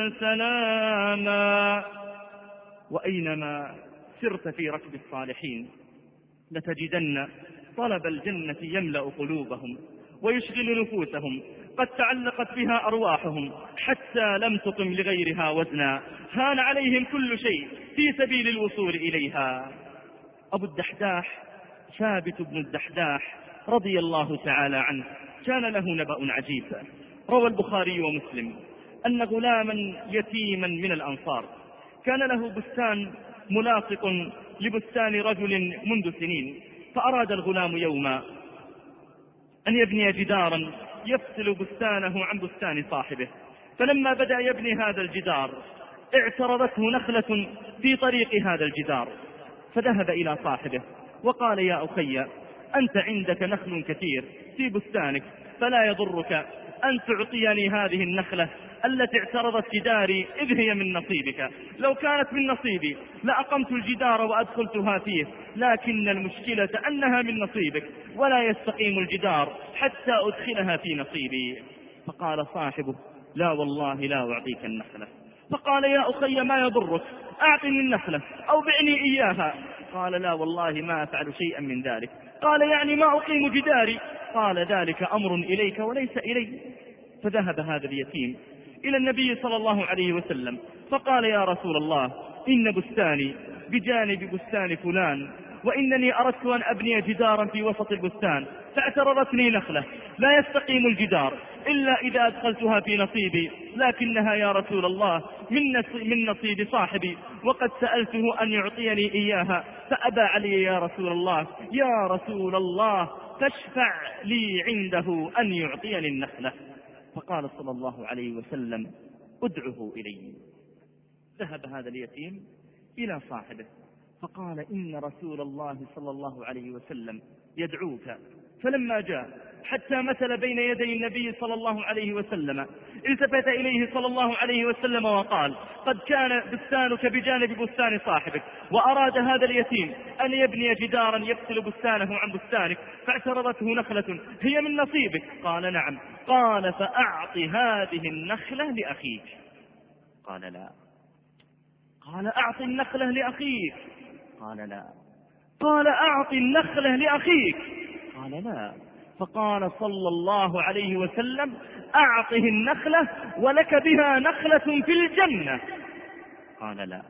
سلاما. وأينما سرت في ركب الصالحين لتجدن طلب الجنة يملأ قلوبهم ويشغل نفوسهم، قد تعلقت بها أرواحهم حتى لم تقم لغيرها وزنا، هان عليهم كل شيء في سبيل الوصول إليها. أبو الدحداح ثابت بن الدحداح رضي الله تعالى عنه كان له نبأ عجيب. روى البخاري ومسلم أن غلاما يتيما من الأنصار كان له بستان ملاصق لبستان رجل منذ سنين، فأراد الغلام يوما أن يبني جدارا يفصل بستانه عن بستان صاحبه، فلما بدأ يبني هذا الجدار اعترضته نخلة في طريق هذا الجدار، فذهب إلى صاحبه وقال: يا أخي، أنت عندك نخل كثير في بستانك، فلا يضرك أن تعطيني هذه النخلة التي اعترضت جداري إذ هي من نصيبك، لو كانت من نصيبي لأقمت الجدار وأدخلتها فيه، لكن المشكلة أنها من نصيبك ولا يستقيم الجدار حتى أدخلها في نصيبي. فقال صاحبه: لا والله لا أعطيك النخلة. فقال: يا أخي ما يضرك، أعطني النخلة أو بعني إياها. قال: لا والله ما أفعل شيئا من ذلك. قال: يعني ما أقيم جداري؟ قال: ذلك أمر إليك وليس إلي. فذهب هذا اليتيم إلى النبي صلى الله عليه وسلم فقال: يا رسول الله، إن بستاني بجانب بستان فلان، وإنني أردت أن أبني جدارا في وسط البستان، فاعترضتني نخلة لا يستقيم الجدار إلا إذا أدخلتها في نصيبي، لكنها يا رسول الله من نصيب صاحبي، وقد سألته أن يعطيني إياها فأبى علي يا رسول الله، يا رسول الله فاشفع لي عنده أن يعطيني النخلة. فقال صلى الله عليه وسلم ادعه إلي. ذهب هذا اليتيم إلى صاحبه فقال إن رسول الله صلى الله عليه وسلم يدعوك. فلما جاء حتى مثل بين يدي النبي صلى الله عليه وسلم التفت إليه صلى الله عليه وسلم وقال قد كان بستانك بجانب بستان صاحبك، وأراد هذا اليتيم أن يبني جدارا يفصل بستانه عن بستانك، فاعترضته نخلة هي من نصيبك. قال نعم. قال فأعط هذه النخلة لأخيك. قال لا. قال أعط النخلة لأخيك. قال لا. قال أعط النخلة لأخيك. قال لا. فقال صلى الله عليه وسلم أعطه النخلة ولك بها نخلة في الجنة. قال لا.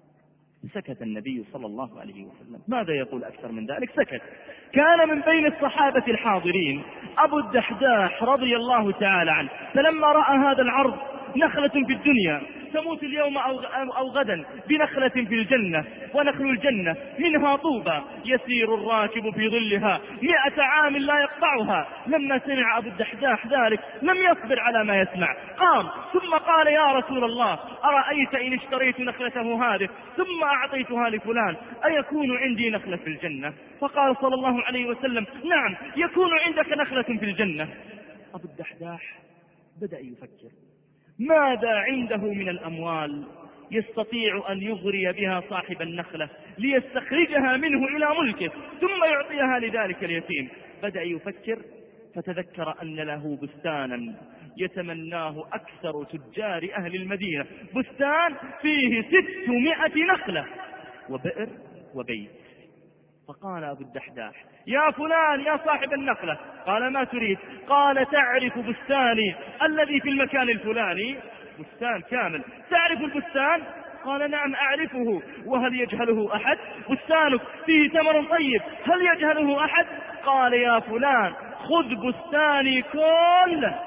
سكت النبي صلى الله عليه وسلم. ماذا يقول أكثر من ذلك؟ سكت. كان من بين الصحابة الحاضرين أبو الدحداح رضي الله تعالى عنه، فلما رأى هذا العرض نخلة في الدنيا تموت اليوم أو غدا بنخلة في الجنة، ونخل الجنة منها طوبى يسير الراكب في ظلها مئة عام لا يقطعها. لما سمع أبو الدحداح ذلك لم يصبر على ما يسمع، قام ثم قال يا رسول الله أرأيت إن اشتريت نخلته هذه ثم أعطيتها لفلان أيكون عندي نخلة في الجنة؟ فقال صلى الله عليه وسلم نعم يكون عندك نخلة في الجنة. أبو الدحداح بدأ يفكر ماذا عنده من الأموال يستطيع أن يغري بها صاحب النخلة ليستخرجها منه إلى ملكه ثم يعطيها لذلك اليتيم. بدأ يفكر فتذكر أن له بستانا يتمناه أكثر تجار أهل المدينة، بستان فيه ستمائة نخلة وبئر وبيت. فقال أبو الدحداح يا فلان يا صاحب النخلة. قال ما تريد؟ قال تعرف بستاني الذي في المكان الفلاني؟ بستان كامل. تعرف البستان؟ قال نعم أعرفه. وهل يجهله أحد؟ بستانك فيه ثمر طيب هل يجهله أحد؟ قال يا فلان خذ بستاني كله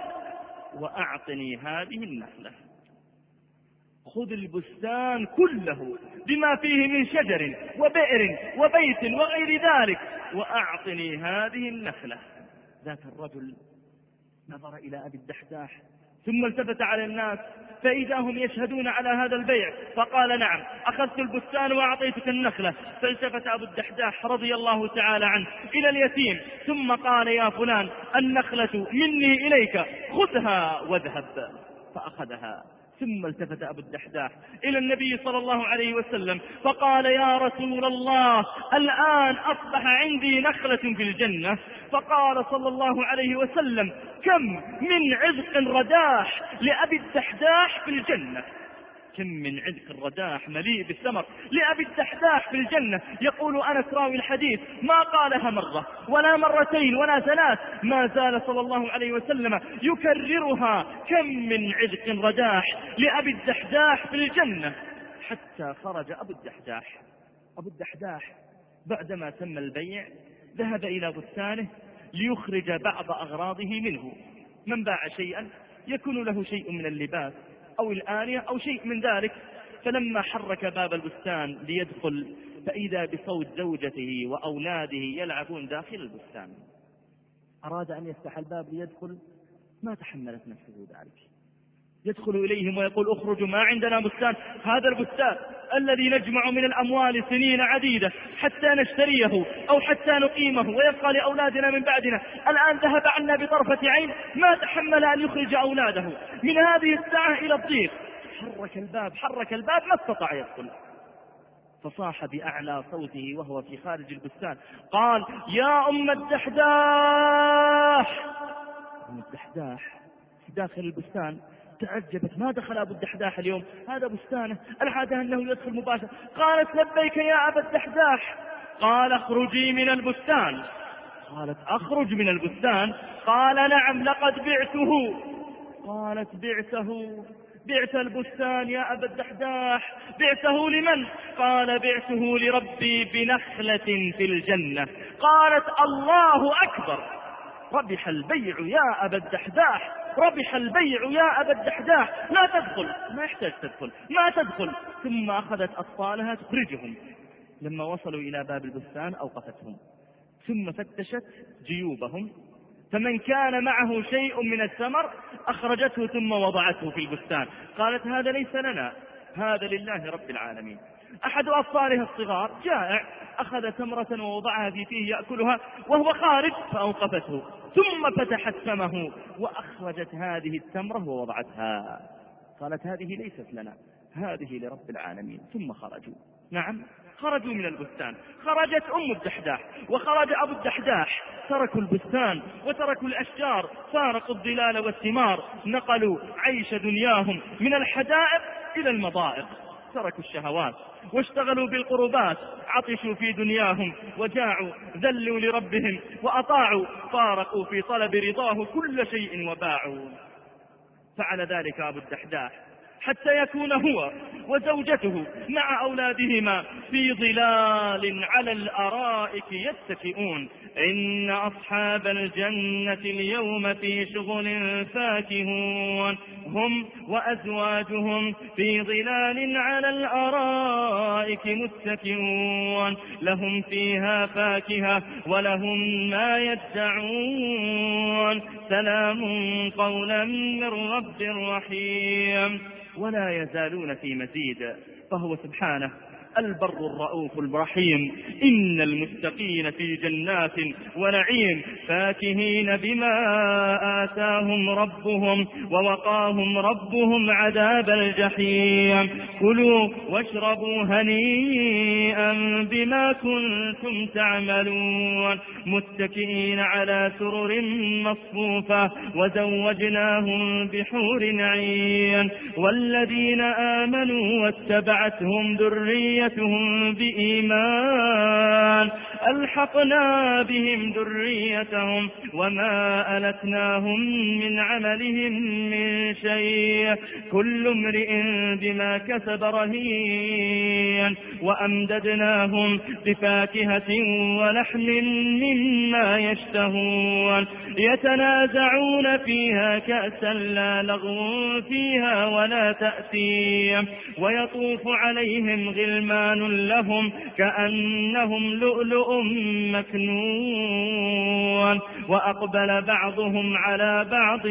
وأعطني هذه النخلة. خذ البستان كله بما فيه من شجر وبئر وبيت وغير ذلك وأعطني هذه النخلة. ذاك الرجل نظر إلى أبي الدحداح ثم التفت على الناس فإذا هم يشهدون على هذا البيع، فقال نعم أخذت البستان وأعطيتك النخلة. فالتفت أبو الدحداح رضي الله تعالى عنه إلى اليتيم ثم قال يا فلان النخلة مني إليك خذها واذهب. فأخذها. ثم التفت أبو الدحداح إلى النبي صلى الله عليه وسلم فقال يا رسول الله الآن أصبح عندي نخلة في الجنة. فقال صلى الله عليه وسلم كم من عذق رداح لأبي الدحداح في الجنة. كم من عذق الرداح مليء بالثمر لأبي الدحداح في الجنة. يقول أنس راوي الحديث ما قالها مرة ولا مرتين ولا ثلاث، ما زال صلى الله عليه وسلم يكررها كم من عذق رداح لأبي الدحداح في الجنة، حتى خرج أبو الدحداح. أبو الدحداح بعدما تم البيع ذهب إلى بستانه ليخرج بعض أغراضه منه. من باع شيئا يكون له شيء من اللباس أو الآنية أو شيء من ذلك. فلما حرك باب البستان ليدخل فإذا بصوت زوجته وأولاده يلعبون داخل البستان. أراد أن يفتح الباب ليدخل ما تحملت نفسه ذلك. يدخل إليهم ويقول اخرجوا ما عندنا بستان، هذا البستان الذي نجمع من الأموال سنين عديدة حتى نشتريه أو حتى نقيمه ويبقى لأولادنا من بعدنا، الآن ذهب عنا بطرفة عين. ما تحمل أن يخرج أولاده من هذه الساعة إلى الضيق. حرك الباب حرك الباب ما استطاع يدخل. فصاح بأعلى صوته وهو في خارج البستان قال يا أم الدحداح. أم الدحداح داخل البستان تعجبت ما دخل أبو الدحداح اليوم، هذا بستانه العادة أنه يدخل مباشرة. قالت لبيك يا أبا الدحداح. قال اخرجي من البستان. قالت أخرج من البستان؟ قال نعم لقد بعته. قالت بعته؟ بعت البستان يا أبا الدحداح؟ بعته لمن؟ قال بعته لربي بنخلة في الجنة. قالت الله أكبر. ربح البيع يا أبا الدحداح، ربح البيع يا أبا الدحداح، لا تدخل، ما يحتاج تدخل، ما تدخل. ثم أخذت أطفالها تخرجهم. لما وصلوا إلى باب البستان أوقفتهم، ثم فتشت جيوبهم، فمن كان معه شيء من الثمر أخرجته ثم وضعته في البستان. قالت هذا ليس لنا، هذا لله رب العالمين. أحد أطفالها الصغار جائع، أخذ تمرة ووضعها في فيه يأكلها وهو خارج فأوقفته، ثم فتحت فمه وأخرجت هذه التمرة ووضعتها. قالت هذه ليست لنا، هذه لرب العالمين. ثم خرجوا. نعم، خرجوا من البستان. خرجت أم الدحداح وخرج أبو الدحداح، تركوا البستان وتركوا الأشجار، فارقوا الظلال والثمار، نقلوا عيش دنياهم من الحدائق إلى المضائق، تركوا الشهوات واشتغلوا بالقربات، عطشوا في دنياهم وجاعوا، ذلوا لربهم وأطاعوا، فارقوا في طلب رضاه كل شيء وباعوا. فعل ذلك أبو الدحداح حتى يكون هو وزوجته مع أولادهما في ظلال على الأرائك يتكئون. إن أصحاب الجنة اليوم في شغل فاكهون، هم وأزواجهم في ظلال على الأرائك متكئون، لهم فيها فاكهة ولهم ما يدعون، سلام قولا من رب رحيم. ولا يزالون في مزيد، فهو سبحانه البر الرؤوف الرحيم. إن المتقين في جنات ونعيم فاكهين بما آتاهم ربهم ووقاهم ربهم عذاب الجحيم. كلوا واشربوا هنيئا بما كنتم تعملون، متكئين على سرر مصفوفة وزوجناهم بحور عين. والذين آمنوا واتبعتهم ذريتهم بإيمان ألحقنا بهم ذريتهم وما ألتناهم من عملهم من شيء، كل امرئ بما كسب رهين. وأمددناهم بفاكهة ولحم مما يشتهون، يتنازعون فيها كأسا لا لغو فيها ولا تأثيم. ويطوف عليهم غلمان لهم كأنهم لؤلؤ مكنون، وأقبل بعضهم على بعض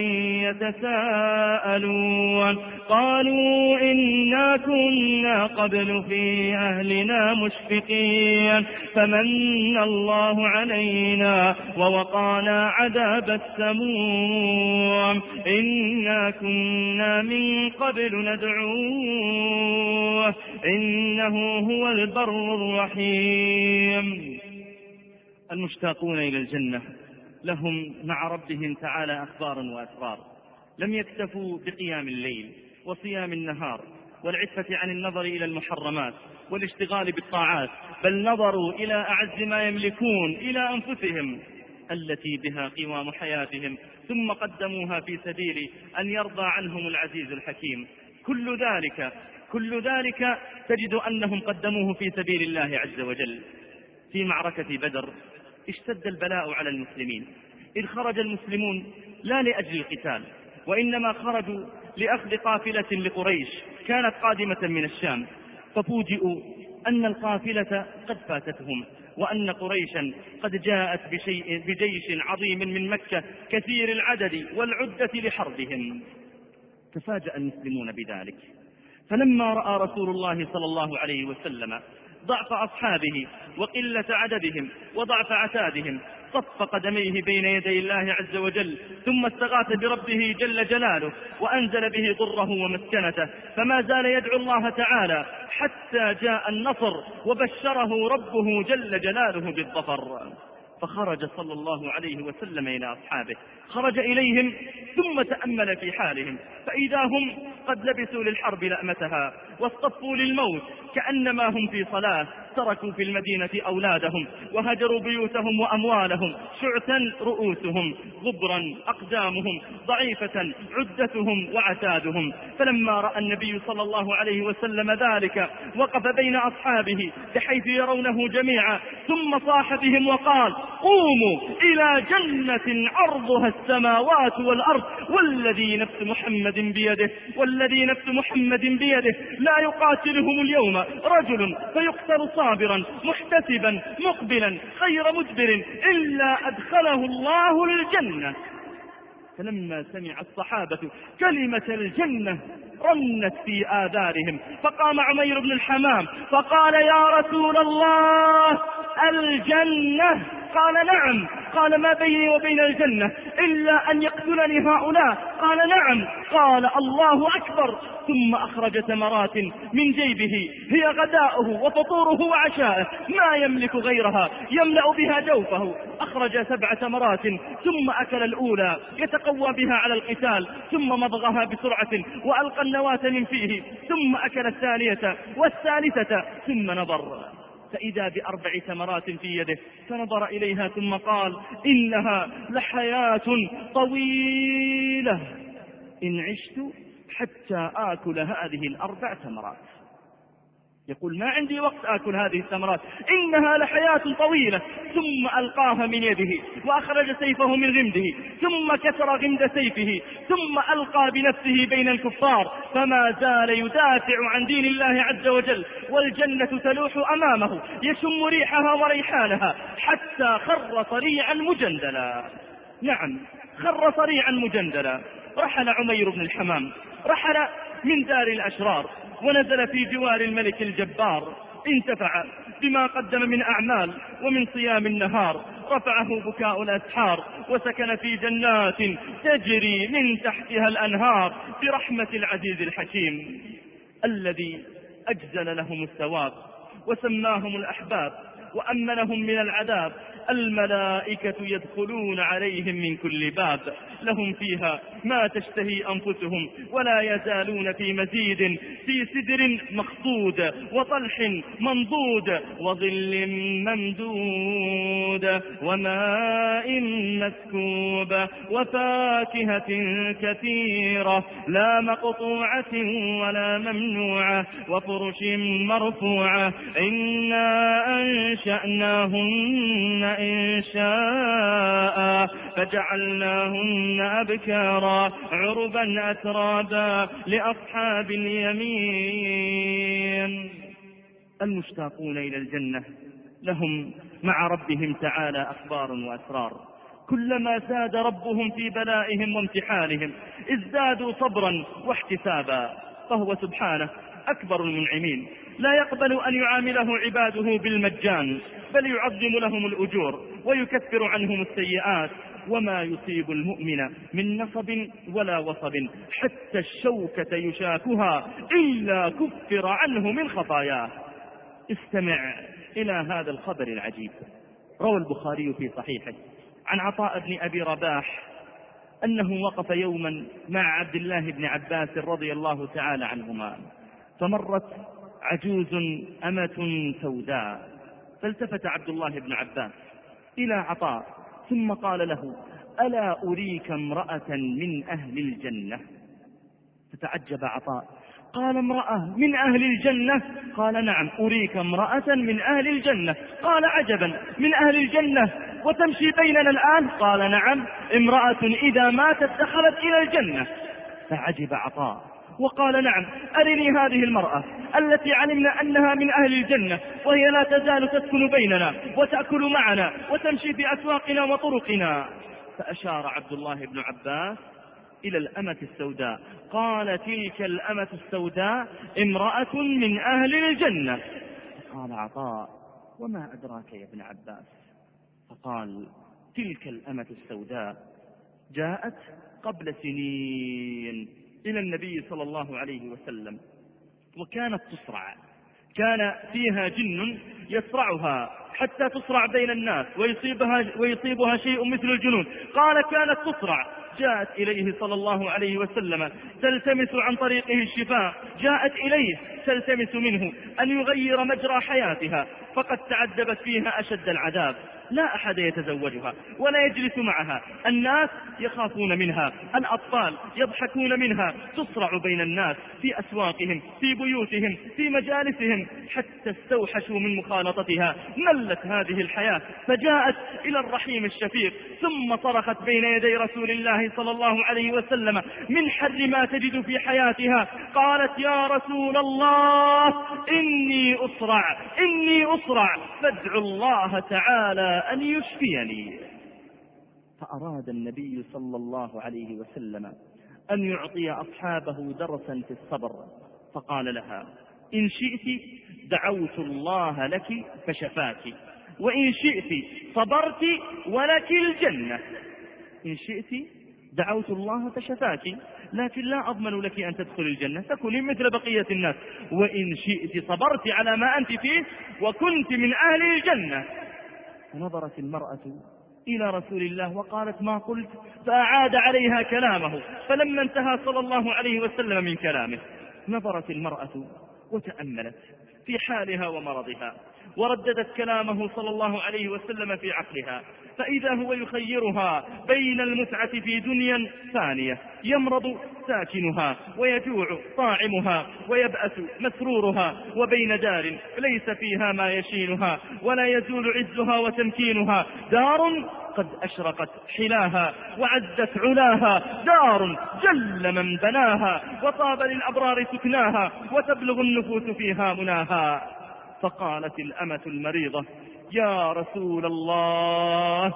يتساءلون، قالوا إنا كنا قبل في أهلنا مشفقين فمن الله علينا ووقانا عذاب السموم، إنا كنا من قبل ندعوه إنه هو البر الرحيم. المشتاقون إلى الجنة لهم مع ربهم تعالى أخبار وأسرار. لم يكتفوا بقيام الليل وصيام النهار والعفة عن النظر إلى المحرمات والاشتغال بالطاعات، بل نظروا إلى أعز ما يملكون، إلى أنفسهم التي بها قوام حياتهم، ثم قدموها في سبيل أن يرضى عنهم العزيز الحكيم. كل ذلك كل ذلك تجد أنهم قدموه في سبيل الله عز وجل. في معركة بدر اشتد البلاء على المسلمين، إذ خرج المسلمون لا لأجل القتال، وإنما خرجوا لأخذ قافلة لقريش كانت قادمة من الشام، ففوجئوا أن القافلة قد فاتتهم، وأن قريشا قد جاءت بشيء بجيش عظيم من مكة كثير العدد والعدة لحربهم. تفاجأ المسلمون بذلك، فلما رأى رسول الله صلى الله عليه وسلم ضعف أصحابه وقلة عددهم وضعف عتادهم صف قدميه بين يدي الله عز وجل، ثم استغاث بربه جل جلاله وأنزل به ضره ومسكنته، فما زال يدعو الله تعالى حتى جاء النصر وبشره ربه جل جلاله بالظفر. فخرج صلى الله عليه وسلم إلى أصحابه، خرج إليهم ثم تأمل في حالهم، فإذا هم قد لبسوا للحرب لأمتها واصطفوا للموت كأنما هم في صلاة، تركوا في المدينة أولادهم وهجروا بيوتهم وأموالهم، شعثا رؤوسهم، غبرا أقدامهم، ضعيفة عدتهم وعتادهم. فلما رأى النبي صلى الله عليه وسلم ذلك وقف بين أصحابه بحيث يرونه جميعا، ثم صاح بهم وقال: قوموا إلى جنة عرضها السماوات والأرض والذي نفس محمد بيده والذي نفس محمد بيده لا يقاتلهم اليوم رجل فيقتل صابرا محتسبا مقبلا غير مدبر إلا أدخله الله الجنة. فلما سمع الصحابة كلمة الجنة رنت في آذانهم، فقام عمير بن الحمام فقال: يا رسول الله الجنة؟ قال: نعم. قال: ما بيني وبين الجنة إلا أن يقتلني هؤلاء؟ قال: نعم. قال: الله أكبر. ثم أخرج تمرات من جيبه هي غداؤه وفطوره وعشاءه ما يملك غيرها يملأ بها جوفه. أخرج سبع تمرات ثم أكل الأولى يتقوى بها على القتال، ثم مضغها بسرعة وألقى النواة من فيه، ثم أكل الثانية والثالثة، ثم نظر فإذا بأربع تمرات في يده، فنظر إليها ثم قال: إنها لحياة طويلة، إن عشت حتى آكل هذه الأربع تمرات. يقول: ما عندي وقت آكل هذه التمرات، إنها لحياة طويلة. ثم ألقاها من يده وأخرج سيفه من غمده، ثم كسر غمد سيفه، ثم ألقى بنفسه بين الكفار، فما زال يدافع عن دين الله عز وجل، والجنة تلوح أمامه يشم ريحها وريحانها حتى خر صريعا مجندلا. نعم، خر صريعا مجندلا. رحل عمير بن الحمام، رحل من دار الأشرار ونزل في جوار الملك الجبار، انتفع بما قدم من أعمال ومن صيام النهار، رفعه بكاء الأسحار، وسكن في جنات تجري من تحتها الأنهار برحمة العزيز الحكيم الذي أجزل لهم الثواب وسماهم الأحباب وأمنهم من العذاب. الملائكة يدخلون عليهم من كل باب، لهم فيها ما تشتهي أنفسهم ولا يزالون في مزيد، في سدر مخضود وطلح منضود وظل ممدود وماء مسكوب وفاكهة كثيرة لا مقطوعة ولا ممنوعة وفرش مرفوعة. إنا أنشأناهن إن شاء فجعلناهن أبكارا عربا أترابا لأصحاب اليمين. المشتاقون إلى الجنة لهم مع ربهم تعالى أخبار وأسرار، كلما زاد ربهم في بلائهم وامتحانهم ازدادوا صبرا واحتسابا، فهو سبحانه أكبر المنعمين، لا يقبل أن يعامله عباده بالمجان، بل يعظم لهم الأجور ويكفر عنهم السيئات. وما يصيب المؤمن من نصب ولا وصب حتى الشوكة يشاكها إلا كفر عنه من خطاياه. استمع إلى هذا الخبر العجيب. روى البخاري في صحيحه عن عطاء بن أبي رباح أنه وقف يوما مع عبد الله بن عباس رضي الله تعالى عنهما، فمرت عجوز أمة سوداء، فالتفت عبد الله بن عباس إلى عطاء ثم قال له: ألا أريك امرأة من أهل الجنة؟ فتعجب عطاء، قال: امرأة من أهل الجنة؟ قال: نعم، أريك امرأة من أهل الجنة. قال: عجبا، من أهل الجنة وتمشي بيننا الآن؟ قال: نعم، امرأة إذا ماتت دخلت إلى الجنة. فعجب عطاء وقال: نعم، أرني هذه المرأة التي علمنا أنها من أهل الجنة وهي لا تزال تسكن بيننا وتأكل معنا وتمشي في أسواقنا وطرقنا. فأشار عبد الله بن عباس إلى الأمة السوداء، قال: تلك الأمة السوداء امرأة من أهل الجنة. قال عطاء: وما أدراك يا ابن عباس؟ فقال: تلك الأمة السوداء جاءت قبل سنين إلى النبي صلى الله عليه وسلم، وكانت تصرع، كان فيها جن يصرعها حتى تصرع بين الناس ويصيبها, ويصيبها شيء مثل الجنون. قال: كانت تصرع، جاءت إليه صلى الله عليه وسلم تلتمس عن طريقه الشفاء، جاءت إليه تلتمس منه أن يغير مجرى حياتها فقد تعذبت فيها أشد العذاب. لا أحد يتزوجها ولا يجلس معها، الناس يخافون منها، الأطفال يضحكون منها، تصرع بين الناس في أسواقهم، في بيوتهم، في مجالسهم، حتى استوحشوا من مخالطتها. ملت هذه الحياة فجاءت إلى الرحيم الشفيق، ثم صرخت بين يدي رسول الله صلى الله عليه وسلم من حر ما تجد في حياتها، قالت: يا رسول الله، إني أصرع إني أصرع فادعوا الله تعالى أن يشفيني. فأراد النبي صلى الله عليه وسلم أن يعطي أصحابه درسا في الصبر، فقال لها: إن شئت دعوت الله لك فشفاك، وإن شئت صبرت ولك الجنة. إن شئت دعوت الله فشفاك، لكن لا أضمن لك أن تدخل الجنة، تكوني مثل بقية الناس. وإن شئت صبرت على ما أنت فيه وكنت من أهل الجنة. فنظرت المرأة إلى رسول الله وقالت: ما قلت؟ فأعاد عليها كلامه. فلما انتهى صلى الله عليه وسلم من كلامه نظرت المرأة وتأملت في حالها ومرضها، ورددت كلامه صلى الله عليه وسلم في عقلها، فإذا هو يخيرها بين المتعة في دنيا ثانية يمرض ساكنها ويجوع طاعمها ويبأس مسرورها، وبين دار ليس فيها ما يشينها ولا يزول عزها وتمكينها، دار قد أشرقت حلاها وعزت علاها، دار جل من بناها وطاب للأبرار سكناها وتبلغ النفوس فيها مناها. فقالت الأمة المريضة: يا رسول الله،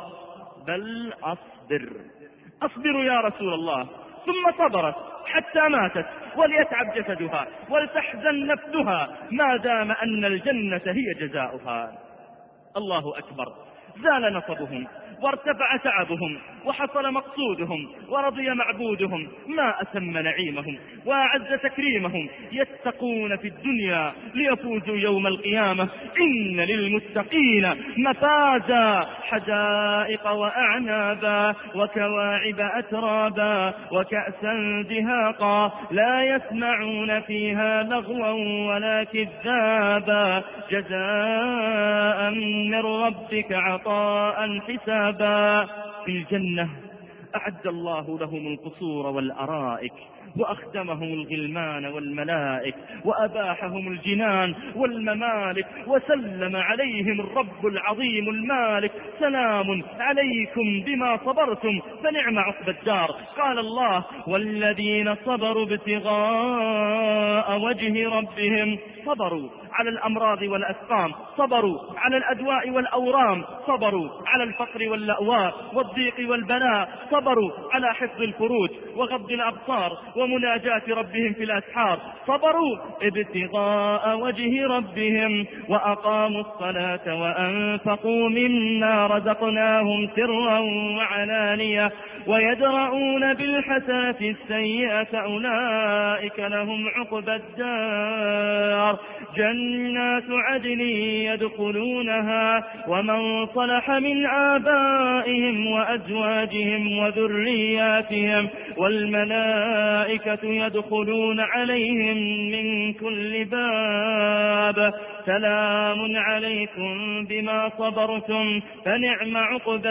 بل أصبر أصبر يا رسول الله. ثم صبرت حتى ماتت، وليتعب جسدها ولتحزن نفسها ما دام أن الجنة هي جزاؤها. الله أكبر. زال نصبهم وارتفع تعبهم وحصل مقصودهم ورضي معبودهم، ما أتم نعيمهم وأعز تكريمهم. يتقون في الدنيا ليفوزوا يوم القيامة. إن للمتقين مفازا، حدائق وأعنابا وكواعب أترابا وكأسا دهاقا، لا يسمعون فيها لغوا ولا كذابا، جزاء من ربك عطاء حسابا. في الجنة أعد الله لهم القصور والأرائك، وأخدمهم الغلمان والملائك، وأباحهم الجنان والممالك، وسلم عليهم الرب العظيم المالك: سلام عليكم بما صبرتم فنعم عقبى الدار. قال الله: والذين صبروا ابتغاء وجه ربهم، صبروا على الأمراض والأسقام، صبروا على الأدواء والأورام، صبروا على الفقر واللأواء والضيق والبلاء، صبروا على حفظ الفروج وغض الأبصار ومناجاة ربهم في الأسحار، صبروا ابتغاء وجه ربهم وأقاموا الصلاة وأنفقوا مما رزقناهم سرا وعلانية ويدرؤون بالحسنة السيئة، أولئك لهم عقبى الدار، جنات عدن يدخلونها ومن صلح من آبائهم وأزواجهم وذرياتهم، والملائكة يدخلون عليهم من كل باب، سلام عليكم بما صبرتم فنعم عقبى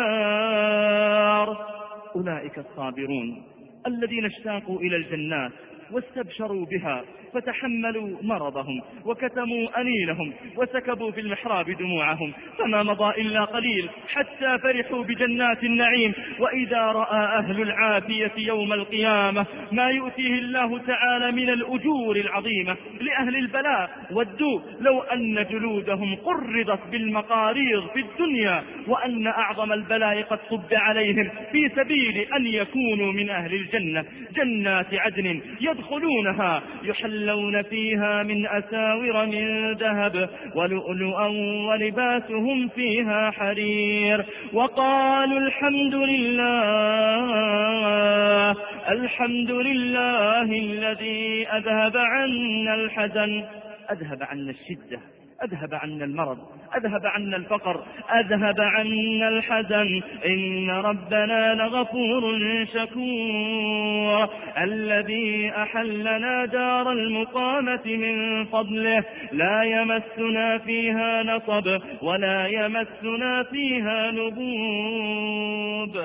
الدار. أولئك الصابرون الذين اشتاقوا إلى الجنات واستبشروا بها، فتحملوا مرضهم وكتموا أنينهم وسكبوا في المحراب دموعهم، فما مضى إلا قليل حتى فرحوا بجنات النعيم. وإذا رأى أهل العافية يوم القيامة ما يؤتيه الله تعالى من الأجور العظيمة لأهل البلاء والدوء، لو أن جلودهم قرضت بالمقاريض في الدنيا، وأن أعظم البلاء قد صب عليهم في سبيل أن يكونوا من أهل الجنة، جنات عدن يدخلونها يحلون فيها من أساور من ذهب ولؤلؤا ولباسهم فيها حرير، وقالوا الحمد لله الحمد لله الذي أذهب عنا الحزن، أذهب عنا الشدة، أذهب عنا المرض، أذهب عنا الفقر، أذهب عنا الحزن، إن ربنا لغفور شكور. الذي أحلنا دار المقامة من فضله لا يمسنا فيها نصب ولا يمسنا فيها لغوب.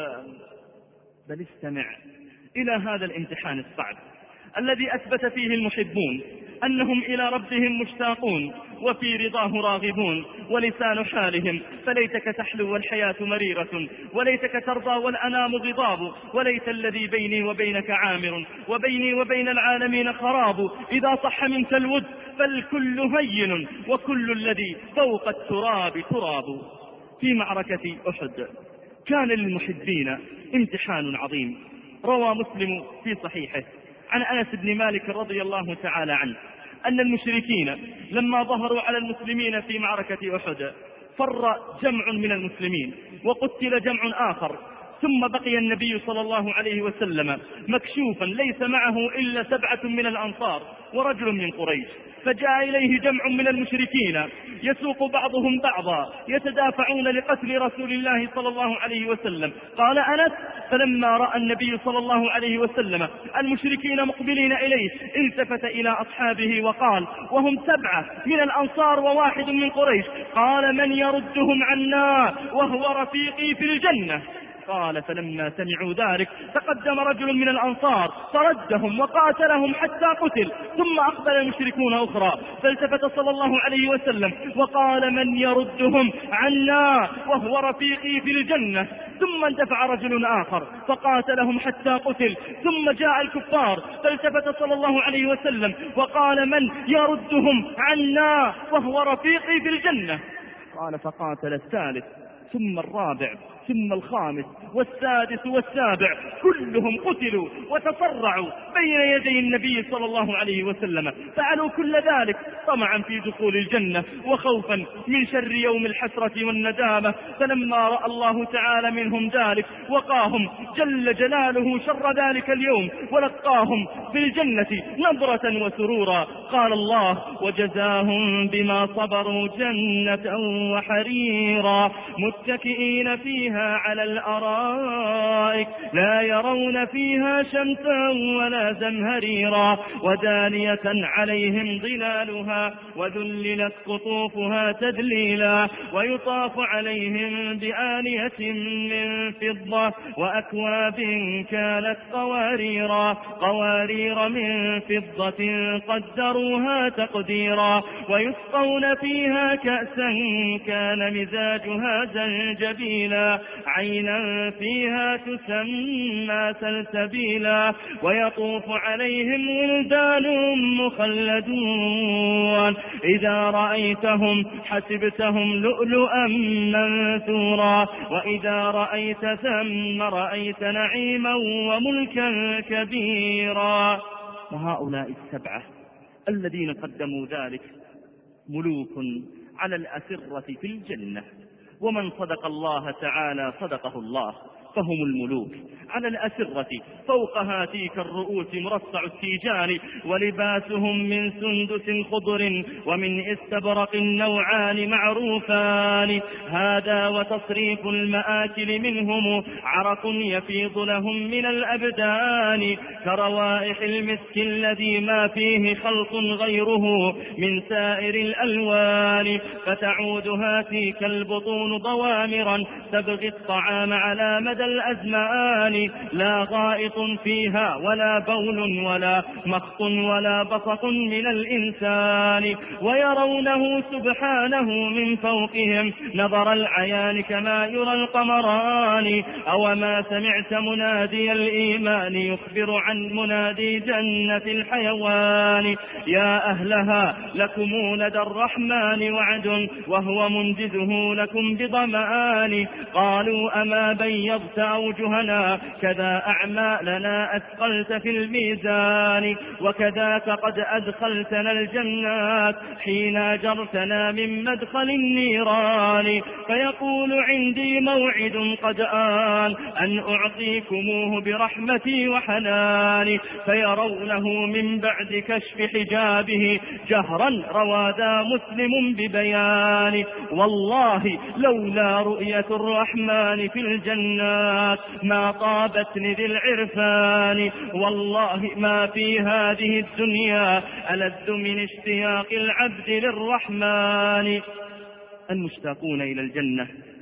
بل استمع إلى هذا الامتحان الصعب الذي أثبت فيه المحبون أنهم إلى ربهم مشتاقون وفي رضاه راغبون، ولسان حالهم فليتك تحلو والحياة مريرة، وليتك ترضى والأنام غضاب، وليت الذي بيني وبينك عامر وبيني وبين العالمين خراب، إذا صح منك الود فالكل هين وكل الذي فوق التراب تراب. في معركة أحد كان للمحبين امتحان عظيم. روى مسلم في صحيحه عن أنس بن مالك رضي الله تعالى عنه أن المشركين لما ظهروا على المسلمين في معركة أحد فر جمع من المسلمين وقتل جمع آخر، ثم بقي النبي صلى الله عليه وسلم مكشوفا ليس معه إلا سبعة من الأنصار ورجل من قريش، فجاء إليه جمع من المشركين يسوق بعضهم بعضا يتدافعون لقتل رسول الله صلى الله عليه وسلم. قال أنس: فلما رأى النبي صلى الله عليه وسلم المشركين مقبلين إليه التفت إلى أصحابه وقال وهم سبعة من الأنصار وواحد من قريش: قال من يردهم عنا وهو رفيقي في الجنة؟ قال فلما سمعوا ذلك تقدم رجل من الأنصار فردهم وقاتلهم حتى قتل، ثم أقبل المشركون أخرى فالتفت صلى الله عليه وسلم وقال من يردهم عنا وهو رفيقي في الجنة؟ ثم اندفع رجل آخر فقاتلهم حتى قتل، ثم جاء الكفار فالتفت صلى الله عليه وسلم وقال من يردهم عنا وهو رفيقي في الجنة؟ قال فقاتل الثالث ثم الرابع ثم الخامس والسادس والسابع، كلهم قتلوا وتصرعوا بين يدي النبي صلى الله عليه وسلم، فعلوا كل ذلك طمعا في دخول الجنة وخوفا من شر يوم الحسرة والندامة. فلما رأى الله تعالى منهم ذلك وقاهم جل جلاله شر ذلك اليوم ولقاهم بالجنة نظرة وسرورا. قال الله: وجزاهم بما صبروا جنة وحريرا متكئين فيها على الأرائك لا يرون فيها شمسا ولا زمهريرا ودانية عليهم ظلالها وذللت قطوفها تذليلا ويطاف عليهم بآنية من فضة وأكواب كانت قواريرا قوارير من فضة قدروها تقديرا ويسقون فيها كأسا كان مزاجها زنجبيلا عينا فيها تسمى سلسبيلا ويطوف عليهم ولدان مخلدون إذا رأيتهم حسبتهم لؤلؤا منثورا وإذا رأيت ثم رأيت نعيما وملكا كبيرا. وهؤلاء السبعة الذين قدموا ذلك ملوك على الأسرة في الجنة، ومن صدق الله تعالى صدقه الله، فهم الملوك على الأسرة فوق هاتيك الرؤوس مرصع التيجان ولباسهم من سندس خضر ومن استبرق النوعان معروفان. هذا وتصريف المآكل منهم عرق يفيض لهم من الأبدان كروائح المسك الذي ما فيه خلط غيره من سائر الألوان فتعود هاتيك البطون ضوامرا تبغي الطعام على مدى الأزمان لا غائط فيها ولا بول ولا مخط ولا بسط من الإنسان ويرونه سبحانه من فوقهم نظر العيان كما يرى القمران. أو ما سمعت منادي الإيمان يخبر عن منادي جنة الحيوان يا أهلها لكم لدى الرحمن وعد وهو منجزه لكم بضمان. قالوا أما بيضت أوجهنا كذا أعمالنا أثقلت في الميزان وكذاك قد أدخلتنا الجنات حين أجرتنا من مدخل النيران. فيقول عندي موعد قد آن أن أعطيكموه برحمتي وحناني فيرونه من بعد كشف حجابه جهرا روى ذا مسلم ببيان. والله لولا رؤية الرحمن في الجنات الصفات ما طابتني ذي العرفان، والله ما في هذه الدنيا ألذ من اشتياق العبد للرحمن. المشتاقون إلى الجنة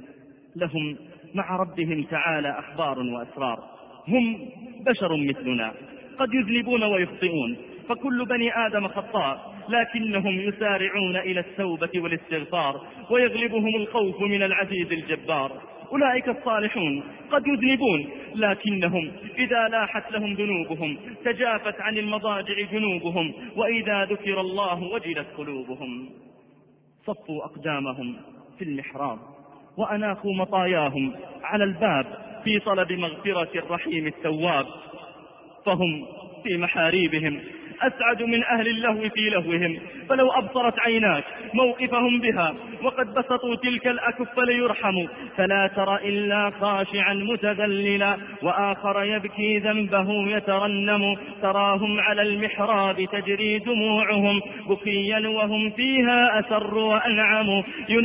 لهم مع ربهم تعالى أخبار وأسرار. هم بشر مثلنا قد يذنبون ويخطئون، فكل بني آدم خطاء، لكنهم يسارعون إلى التوبة والاستغفار، ويغلبهم الخوف من العزيز الجبار. أولئك الصالحون قد يذنبون، لكنهم إذا لاحت لهم ذنوبهم تجافت عن المضاجع جنوبهم، وإذا ذكر الله وجلت قلوبهم. صفوا أقدامهم في المحراب وأناخوا مطاياهم على الباب في طلب مغفرة الرحيم التواب، فهم في محاريبهم أسعد من أهل اللهو في لهوهم، فلو أبصرت عيناك موقفهم بها وقد بسطوا تلك الأكف ليرحموا، فلا ترى إلا خاشعا متذللا وآخر يبكي ذنبه يترنم، تراهم على المحراب تجري دموعهم بكيا وهم فيها أسر وأنعم،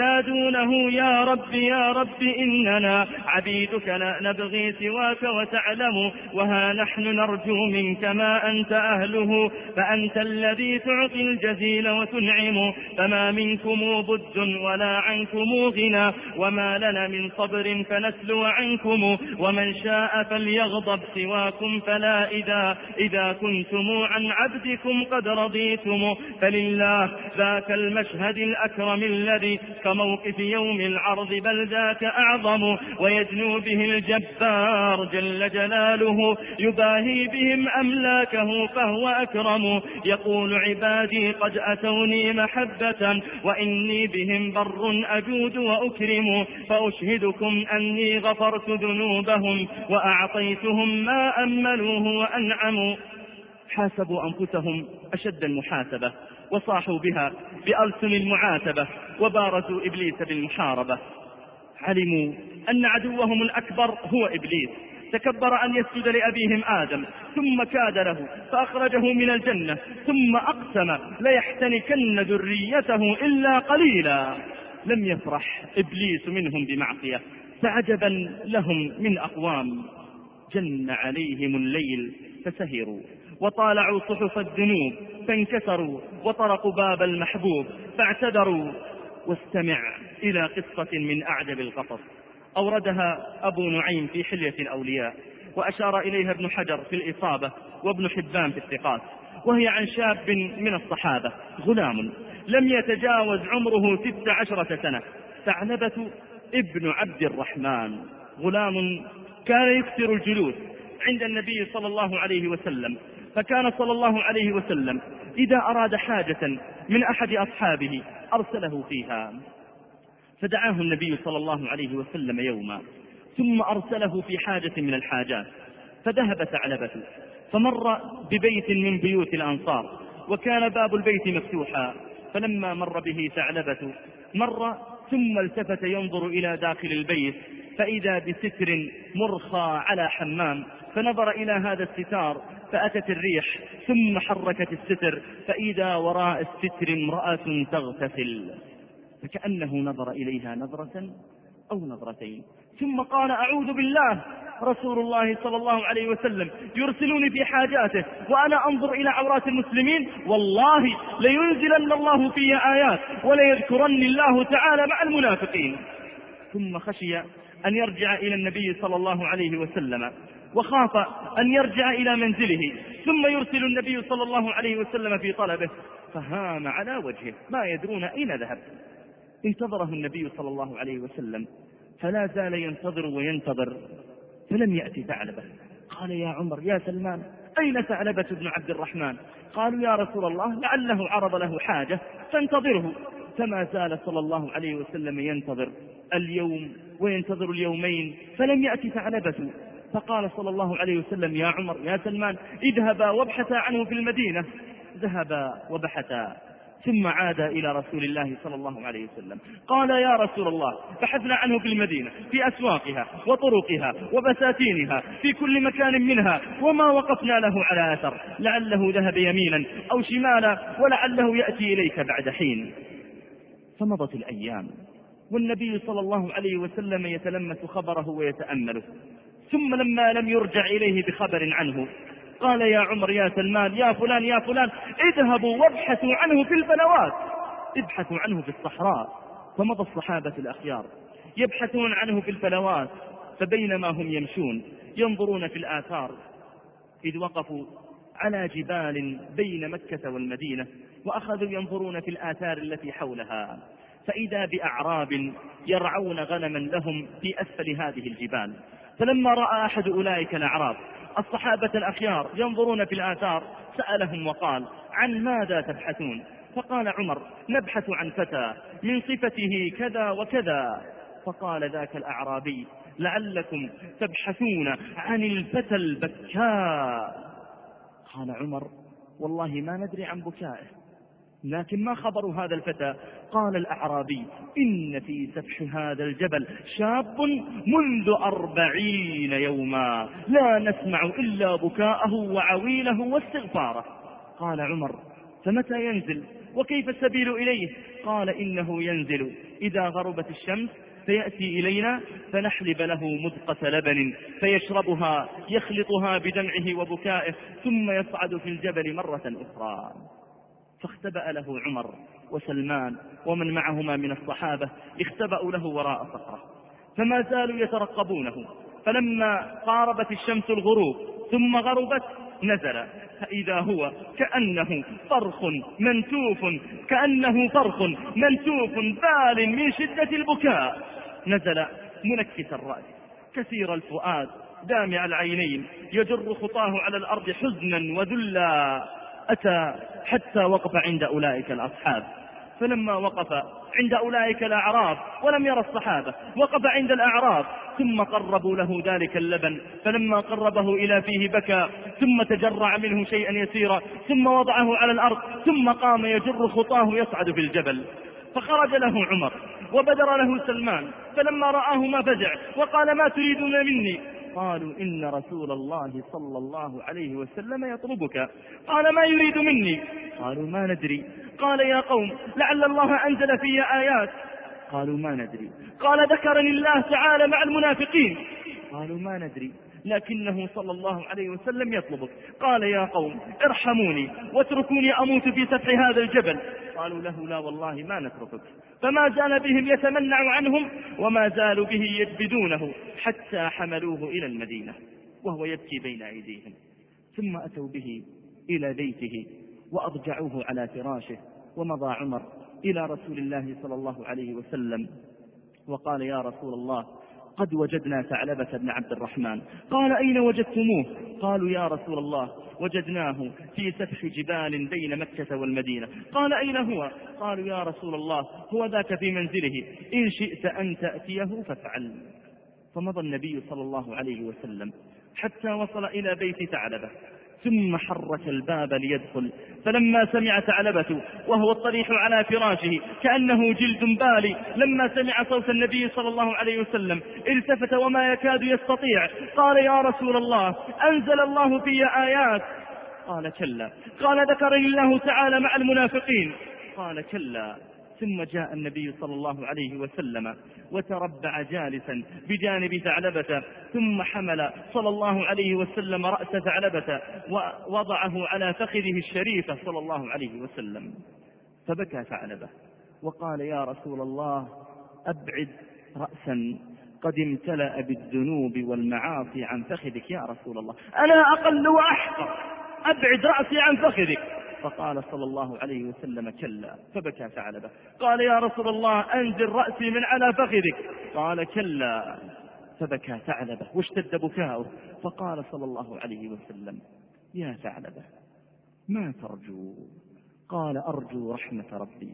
ينادونه يا رب يا رب إننا عبيدك لا نبغي سواك وتعلم، وها نحن نرجو منك ما أنت أهله، فأنت الذي تعطي الجزيل وتنعم، فما منكم بد ولا عنكم غنى، وما لنا من صبر فنسلو عنكم، ومن شاء فليغضب سواكم فلا إذا إذا كنتم عن عبدكم قد رضيتم، فلله ذاك المشهد الأكرم الذي كموقف يوم العرض بل ذاك أعظم، ويدنو به الجبار جل جلاله يباهي بهم أملاكه فهو أكرم، يقول عبادي قد أتوني محبة وإني بهم بر أجود وأكرم، فأشهدكم أني غفرت ذنوبهم وأعطيتهم ما أملوه وأنعموا. حاسبوا أنفسهم أشد المحاسبة وصاحوا بها بألسن المعاتبة، وبارزوا إبليس بالمحاربة. علموا أن عدوهم الأكبر هو إبليس، تكبر أن يسجد لأبيهم آدم ثم كاد له فأخرجه من الجنة، ثم أقسم ليحتنكن ذريته إلا قليلا. لم يفرح إبليس منهم بمعصية، فعجبا لهم من أقوام جن عليهم الليل فسهروا، وطالعوا صحف الذنوب فانكسروا، وطرقوا باب المحبوب فاعتذروا. واستمع إلى قصة من أعجب القصص أوردها أبو نعيم في حلية الأولياء، وأشار إليها ابن حجر في الإصابة وابن حبان في الثقات، وهي عن شاب من الصحابة غلام لم يتجاوز عمره ست عشرة سنة، ثعلبة ابن عبد الرحمن، غلام كان يكثر الجلوس عند النبي صلى الله عليه وسلم، فكان صلى الله عليه وسلم إذا أراد حاجة من أحد أصحابه أرسله فيها، فدعاه النبي صلى الله عليه وسلم يوما ثم أرسله في حاجة من الحاجات، فذهب ثعلبة فمر ببيت من بيوت الأنصار وكان باب البيت مفتوحا، فلما مر به ثعلبة مر ثم التفت ينظر إلى داخل البيت فإذا بستر مرخى على حمام، فنظر إلى هذا الستار فأتت الريح ثم حركت الستر فإذا وراء الستر امرأة تغتسل، فكأنه نظر إليها نظرة أو نظرتين، ثم قال أعوذ بالله، رسول الله صلى الله عليه وسلم يرسلوني في حاجاته وأنا أنظر إلى عورات المسلمين، والله لينزلن الله في آيات وليذكرن الله تعالى مع المنافقين. ثم خشي أن يرجع إلى النبي صلى الله عليه وسلم، وخاف أن يرجع إلى منزله ثم يرسل النبي صلى الله عليه وسلم في طلبه، فهام على وجهه ما يدرون أين ذهب. انتظره النبي صلى الله عليه وسلم فلا زال ينتظر وينتظر فلم يأتي ثعلبة. قال يا عمر يا سلمان أين ثعلبة بن عبد الرحمن؟ قالوا يا رسول الله لعله عرض له حاجة فانتظره. فما زال صلى الله عليه وسلم ينتظر اليوم وينتظر اليومين فلم يأتي ثعلبة، فقال صلى الله عليه وسلم يا عمر يا سلمان اذهبا وابحثا عنه في المدينة. ذهبا وبحثا ثم عاد إلى رسول الله صلى الله عليه وسلم قال يا رسول الله بحثنا عنه في المدينة في أسواقها وطرقها وبساتينها في كل مكان منها وما وقفنا له على أثر، لعله ذهب يمينا أو شمالا ولعله يأتي إليك بعد حين. فمضت الأيام والنبي صلى الله عليه وسلم يتلمس خبره ويتأمله، ثم لما لم يرجع إليه بخبر عنه قال يا عمر يا سلمان يا فلان يا فلان اذهبوا وابحثوا عنه في البلوات، ابحثوا عنه في الصحراء. فمضى الصحابة الأخيار يبحثون عنه في البلوات، فبينما هم يمشون ينظرون في الآثار إذ وقفوا على جبال بين مكة والمدينة وأخذوا ينظرون في الآثار التي حولها، فإذا بأعراب يرعون غنما لهم في أسفل هذه الجبال. فلما رأى أحد أولئك الأعراب الصحابة الأخيار ينظرون في الآثار سألهم وقال عن ماذا تبحثون؟ فقال عمر نبحث عن فتى من صفته كذا وكذا. فقال ذاك الأعرابي لعلكم تبحثون عن الفتى البكاء. قال عمر والله ما ندري عن بكائه، لكن ما خبر هذا الفتى؟ قال الأعرابي إن في سفح هذا الجبل شاب منذ أربعين يوما لا نسمع إلا بكاءه وعويله واستغفاره. قال عمر فمتى ينزل وكيف السبيل إليه؟ قال إنه ينزل إذا غربت الشمس فيأتي إلينا فنحلب له مدقة لبن فيشربها يخلطها بدمعه وبكائه ثم يصعد في الجبل مرة أخرى. فاختبأ له عمر وسلمان ومن معهما من الصحابة، اختبأوا له وراء صخرة فما زالوا يترقبونه. فلما قاربت الشمس الغروب ثم غربت نزل، فإذا هو كأنه فرخ منتوف كأنه فرخ منتوف بال من شدة البكاء. نزل منكس الرأس كثير الفؤاد دامع العينين يجر خطاه على الأرض حزنا وذلا. أتى حتى وقف عند أولئك الأصحاب، فلما وقف عند أولئك الأعراب ولم يرى الصحابة وقف عند الأعراب ثم قربوا له ذلك اللبن، فلما قربه إلى فيه بكى ثم تجرع منه شيئا يسيرا ثم وضعه على الأرض ثم قام يجر خطاه يصعد في الجبل. فخرج له عمر وبدر له سلمان، فلما رآه ما فزع وقال ما تريدون مني؟ قالوا إن رسول الله صلى الله عليه وسلم يطلبك. قال ما يريد مني؟ قالوا ما ندري. قال يا قوم لعل الله أنزل في آيات. قالوا ما ندري. قال ذكرني الله تعالى مع المنافقين. قالوا ما ندري، لكنه صلى الله عليه وسلم يطلبك. قال يا قوم ارحموني واتركوني أموت في سفح هذا الجبل. قالوا له لا والله ما نتركك. فما زال بهم يتمنع عنهم وما زالوا به يجبدونه حتى حملوه إلى المدينة وهو يبكي بين أيديهم. ثم أتوا به إلى بيته وأضجعوه على فراشه. ومضى عمر إلى رسول الله صلى الله عليه وسلم وقال يا رسول الله قد وجدنا ثعلبة بن عبد الرحمن. قال أين وجدتموه؟ قالوا يا رسول الله وجدناه في سفح جبال بين مكة والمدينة. قال أين هو؟ قالوا يا رسول الله هو ذاك في منزله، إن شئت أن تأتيه فافعل. فمضى النبي صلى الله عليه وسلم حتى وصل إلى بيت ثعلبة ثم حرك الباب ليدخل، فلما سمع ثعلبة وهو الطريح على فراشه كأنه جلد بالي لما سمع صوت النبي صلى الله عليه وسلم التفت وما يكاد يستطيع. قال يا رسول الله أنزل الله في آيات. قال كلا. قال ذكرني الله تعالى مع المنافقين. قال كلا. ثم جاء النبي صلى الله عليه وسلم وتربع جالسا بجانب ثعلبة، ثم حمل صلى الله عليه وسلم رأس ثعلبة ووضعه على فخذه الشريفة صلى الله عليه وسلم. فبكى ثعلبة وقال يا رسول الله أبعد رأسا قد امتلأ بالذنوب والمعاصي عن فخذك يا رسول الله، أنا أقل وأحقر، أبعد رأسي عن فخذك. فقال صلى الله عليه وسلم كلا. فبكى ثعلبة. قال يا رسول الله أنزل رأسي من على فخذك. قال كلا. فبكى ثعلبة واشتد بكاؤه. فقال صلى الله عليه وسلم يا ثعلبة ما ترجو؟ قال أرجو رحمة ربي.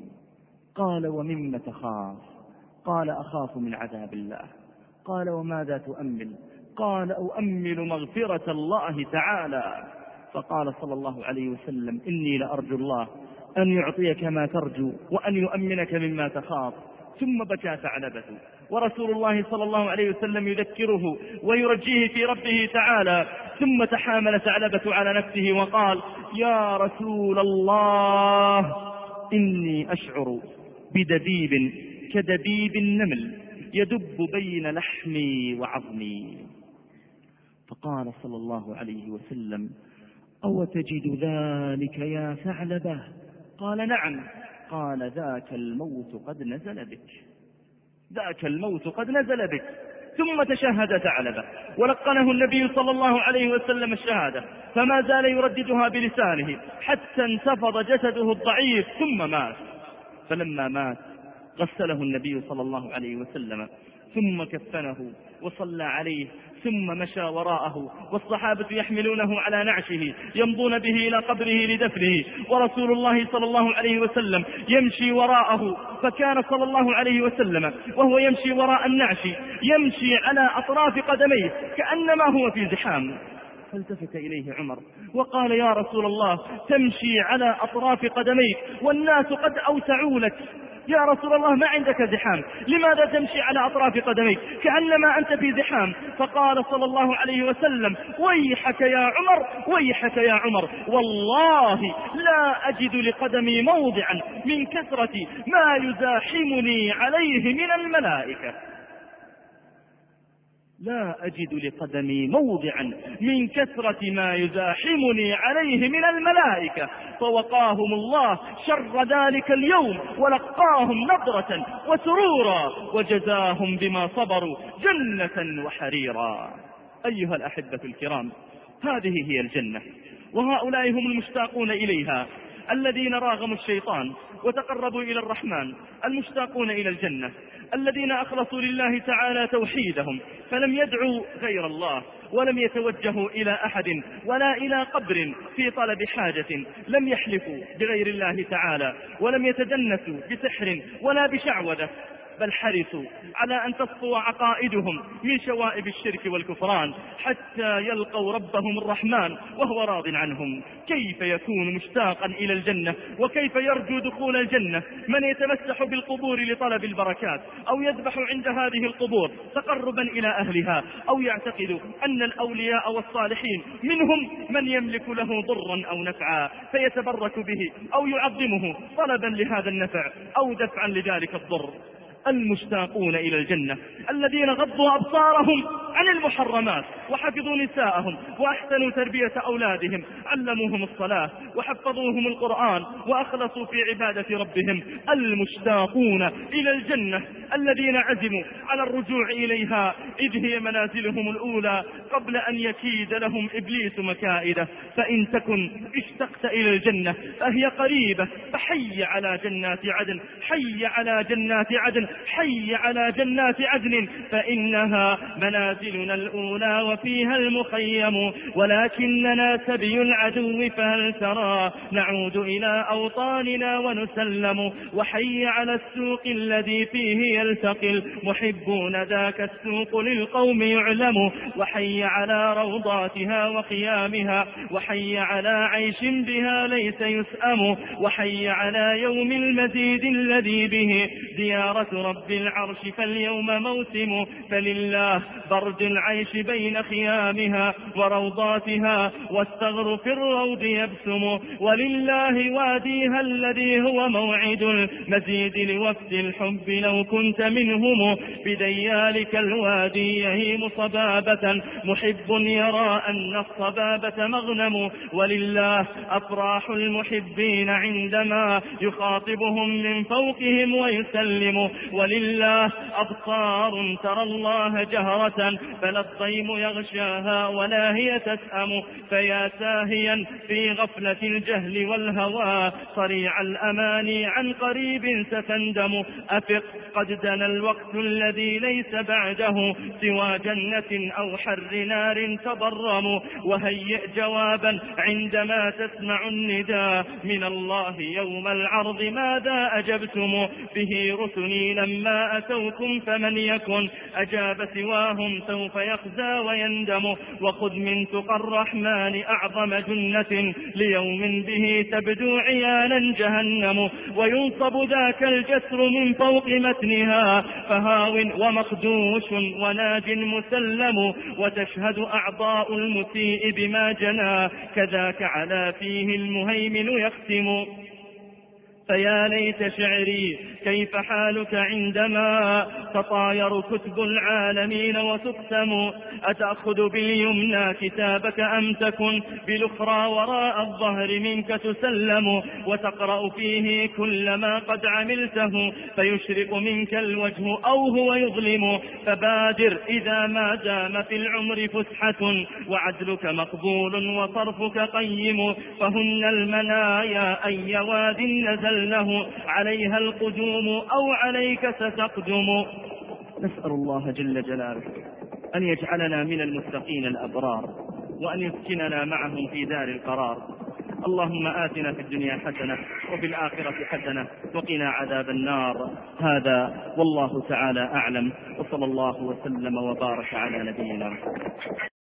قال ومما تخاف؟ قال أخاف من عذاب الله. قال وماذا تؤمل؟ قال أؤمل مغفرة الله تعالى. فقال صلى الله عليه وسلم إني لأرجو الله أن يعطيك ما ترجو وأن يؤمنك مما تخاف. ثم بكى ثعلبة ورسول الله صلى الله عليه وسلم يذكره ويرجيه في ربه تعالى. ثم تحامل ثعلبة على نفسه وقال يا رسول الله إني أشعر بدبيب كدبيب النمل يدب بين لحمي وعظمي. فقال صلى الله عليه وسلم: أو تجد ذلك يا ثعلبة؟ قال: نعم. قال: ذاك الموت قد نزل بك، ذاك الموت قد نزل بك. ثم تشهد ثعلبة ولقنه النبي صلى الله عليه وسلم الشهادة، فما زال يرددها بلسانه حتى انتفض جسده الضعيف ثم مات. فلما مات غسله النبي صلى الله عليه وسلم ثم كفنه وصلى عليه ثم مشى وراءه، والصحابة يحملونه على نعشه يمضون به إلى قبره لدفنه، ورسول الله صلى الله عليه وسلم يمشي وراءه. فكان صلى الله عليه وسلم وهو يمشي وراء النعش يمشي على أطراف قدميه كأنما هو في زحام. فالتفت إليه عمر وقال: يا رسول الله، تمشي على أطراف قدميك والناس قد أوسعوا لك، يا رسول الله ما عندك زحام، لماذا تمشي على أطراف قدميك كأنما أنت في زحام؟ فقال صلى الله عليه وسلم: ويحك يا عمر، ويحك يا عمر، والله لا أجد لقدمي موضعا من كثرة ما يزاحمني عليه من الملائكة، لا أجد لقدمي موضعا من كثرة ما يزاحمني عليه من الملائكة. فوقاهم الله شر ذلك اليوم ولقاهم نضرة وسرورا وجزاهم بما صبروا جنة وحريرا. أيها الأحبة الكرام، هذه هي الجنة، وهؤلاء هم المشتاقون إليها الذين راغموا الشيطان وتقربوا إلى الرحمن، المشتاقون إلى الجنة الذين أخلصوا لله تعالى توحيدهم، فلم يدعوا غير الله ولم يتوجهوا إلى أحد ولا إلى قبر في طلب حاجة، لم يحلفوا بغير الله تعالى ولم يتدنسوا بسحر ولا بشعوذة، بل حرصوا على أن تسطو عقائدهم من شوائب الشرك والكفران حتى يلقوا ربهم الرحمن وهو راض عنهم. كيف يكون مشتاقا إلى الجنة وكيف يرجو دخول الجنة من يتمسح بالقبور لطلب البركات، أو يذبح عند هذه القبور تقربا إلى أهلها، أو يعتقد أن الأولياء والصالحين منهم من يملك له ضرا أو نفعا فيتبرك به أو يعظمه طلبا لهذا النفع أو دفعا لذلك الضر. المشتاقون إلى الجنة الذين غضوا أبصارهم عن المحرمات وحفظوا نساءهم وأحسنوا تربية أولادهم، علموهم الصلاة وحفظوهم القرآن وأخلصوا في عبادة ربهم. المشتاقون إلى الجنة الذين عزموا على الرجوع إليها إذ هي منازلهم الأولى قبل أن يكيد لهم إبليس مكائده. فإن تكن اشتقت إلى الجنة فهي قريبة، فحي على جنات عدن، حي على جنات عدن، حي على جنات عدن، فإنها منازلنا الأولى وفيها المخيم، ولكننا سبي العدو فهل ترى نعود إلى أوطاننا ونسلم. وحي على السوق الذي فيه يلتقي المحبون، ذاك السوق للقوم يعلم. وحي على روضاتها وخيامها، وحي على عيش بها ليس يسأم. وحي على يوم المزيد الذي به زيارة رب العرش فاليوم موسم. فلله برد العيش بين خيامها وروضاتها، والثغر في الروض يبسم. ولله واديها الذي هو موعد المزيد لوفد الحب لو كنت منهم. بديالك الوادي يهيم صبابة، محب يرى أن الصبابة مغنم. ولله أفراح المحبين عندما يخاطبهم من فوقهم ويسلم. ولله أبصار ترى الله جهرة فلا الضيم يغشاها ولا هي تسأم. فيا ساهيا في غفلة الجهل والهوى صريع الأماني عن قريب ستندم. أفق قد دنا الوقت الذي ليس بعده سوى جنة أو حر نار تضرم. وهيئ جوابا عندما تسمع النداء من الله يوم العرض ماذا أجبتم. به رسلي لما أتوكم فمن يكن أجاب سواهم سوف يخزى ويندم. وخذ من تقى الرحمن أعظم جنة ليوم به تبدو عيانا جهنم. وينصب ذاك الجسر من فوق متنها فهاو ومخدوش وناج مسلم. وتشهد أعضاء المسيء بما جنى كذاك على فيه المهيمن يختم. فيا ليت شعري كيف حالك عندما تطاير كتب العالمين وتقسم، أتأخذ باليمنى كتابك أم تكن بالأخرى وراء الظهر منك تسلم، وتقرأ فيه كل ما قد عملته فيشرق منك الوجه أو هو يظلم، فبادر إذا ما دام في العمر فسحة وعدلك مقبول وصرفك قيم، فهن المنايا أي واد نزل له عليها القدوم أو عليك ستقدم. نسأل الله جل جلاله أن يجعلنا من المتقين الأبرار، وأن يسكننا معهم في دار القرار. اللهم آتنا في الدنيا حسنة وفي الآخرة حسنة وقنا عذاب النار. هذا والله تعالى أعلم، وصلى الله وسلم وبارك على نبينا محمد.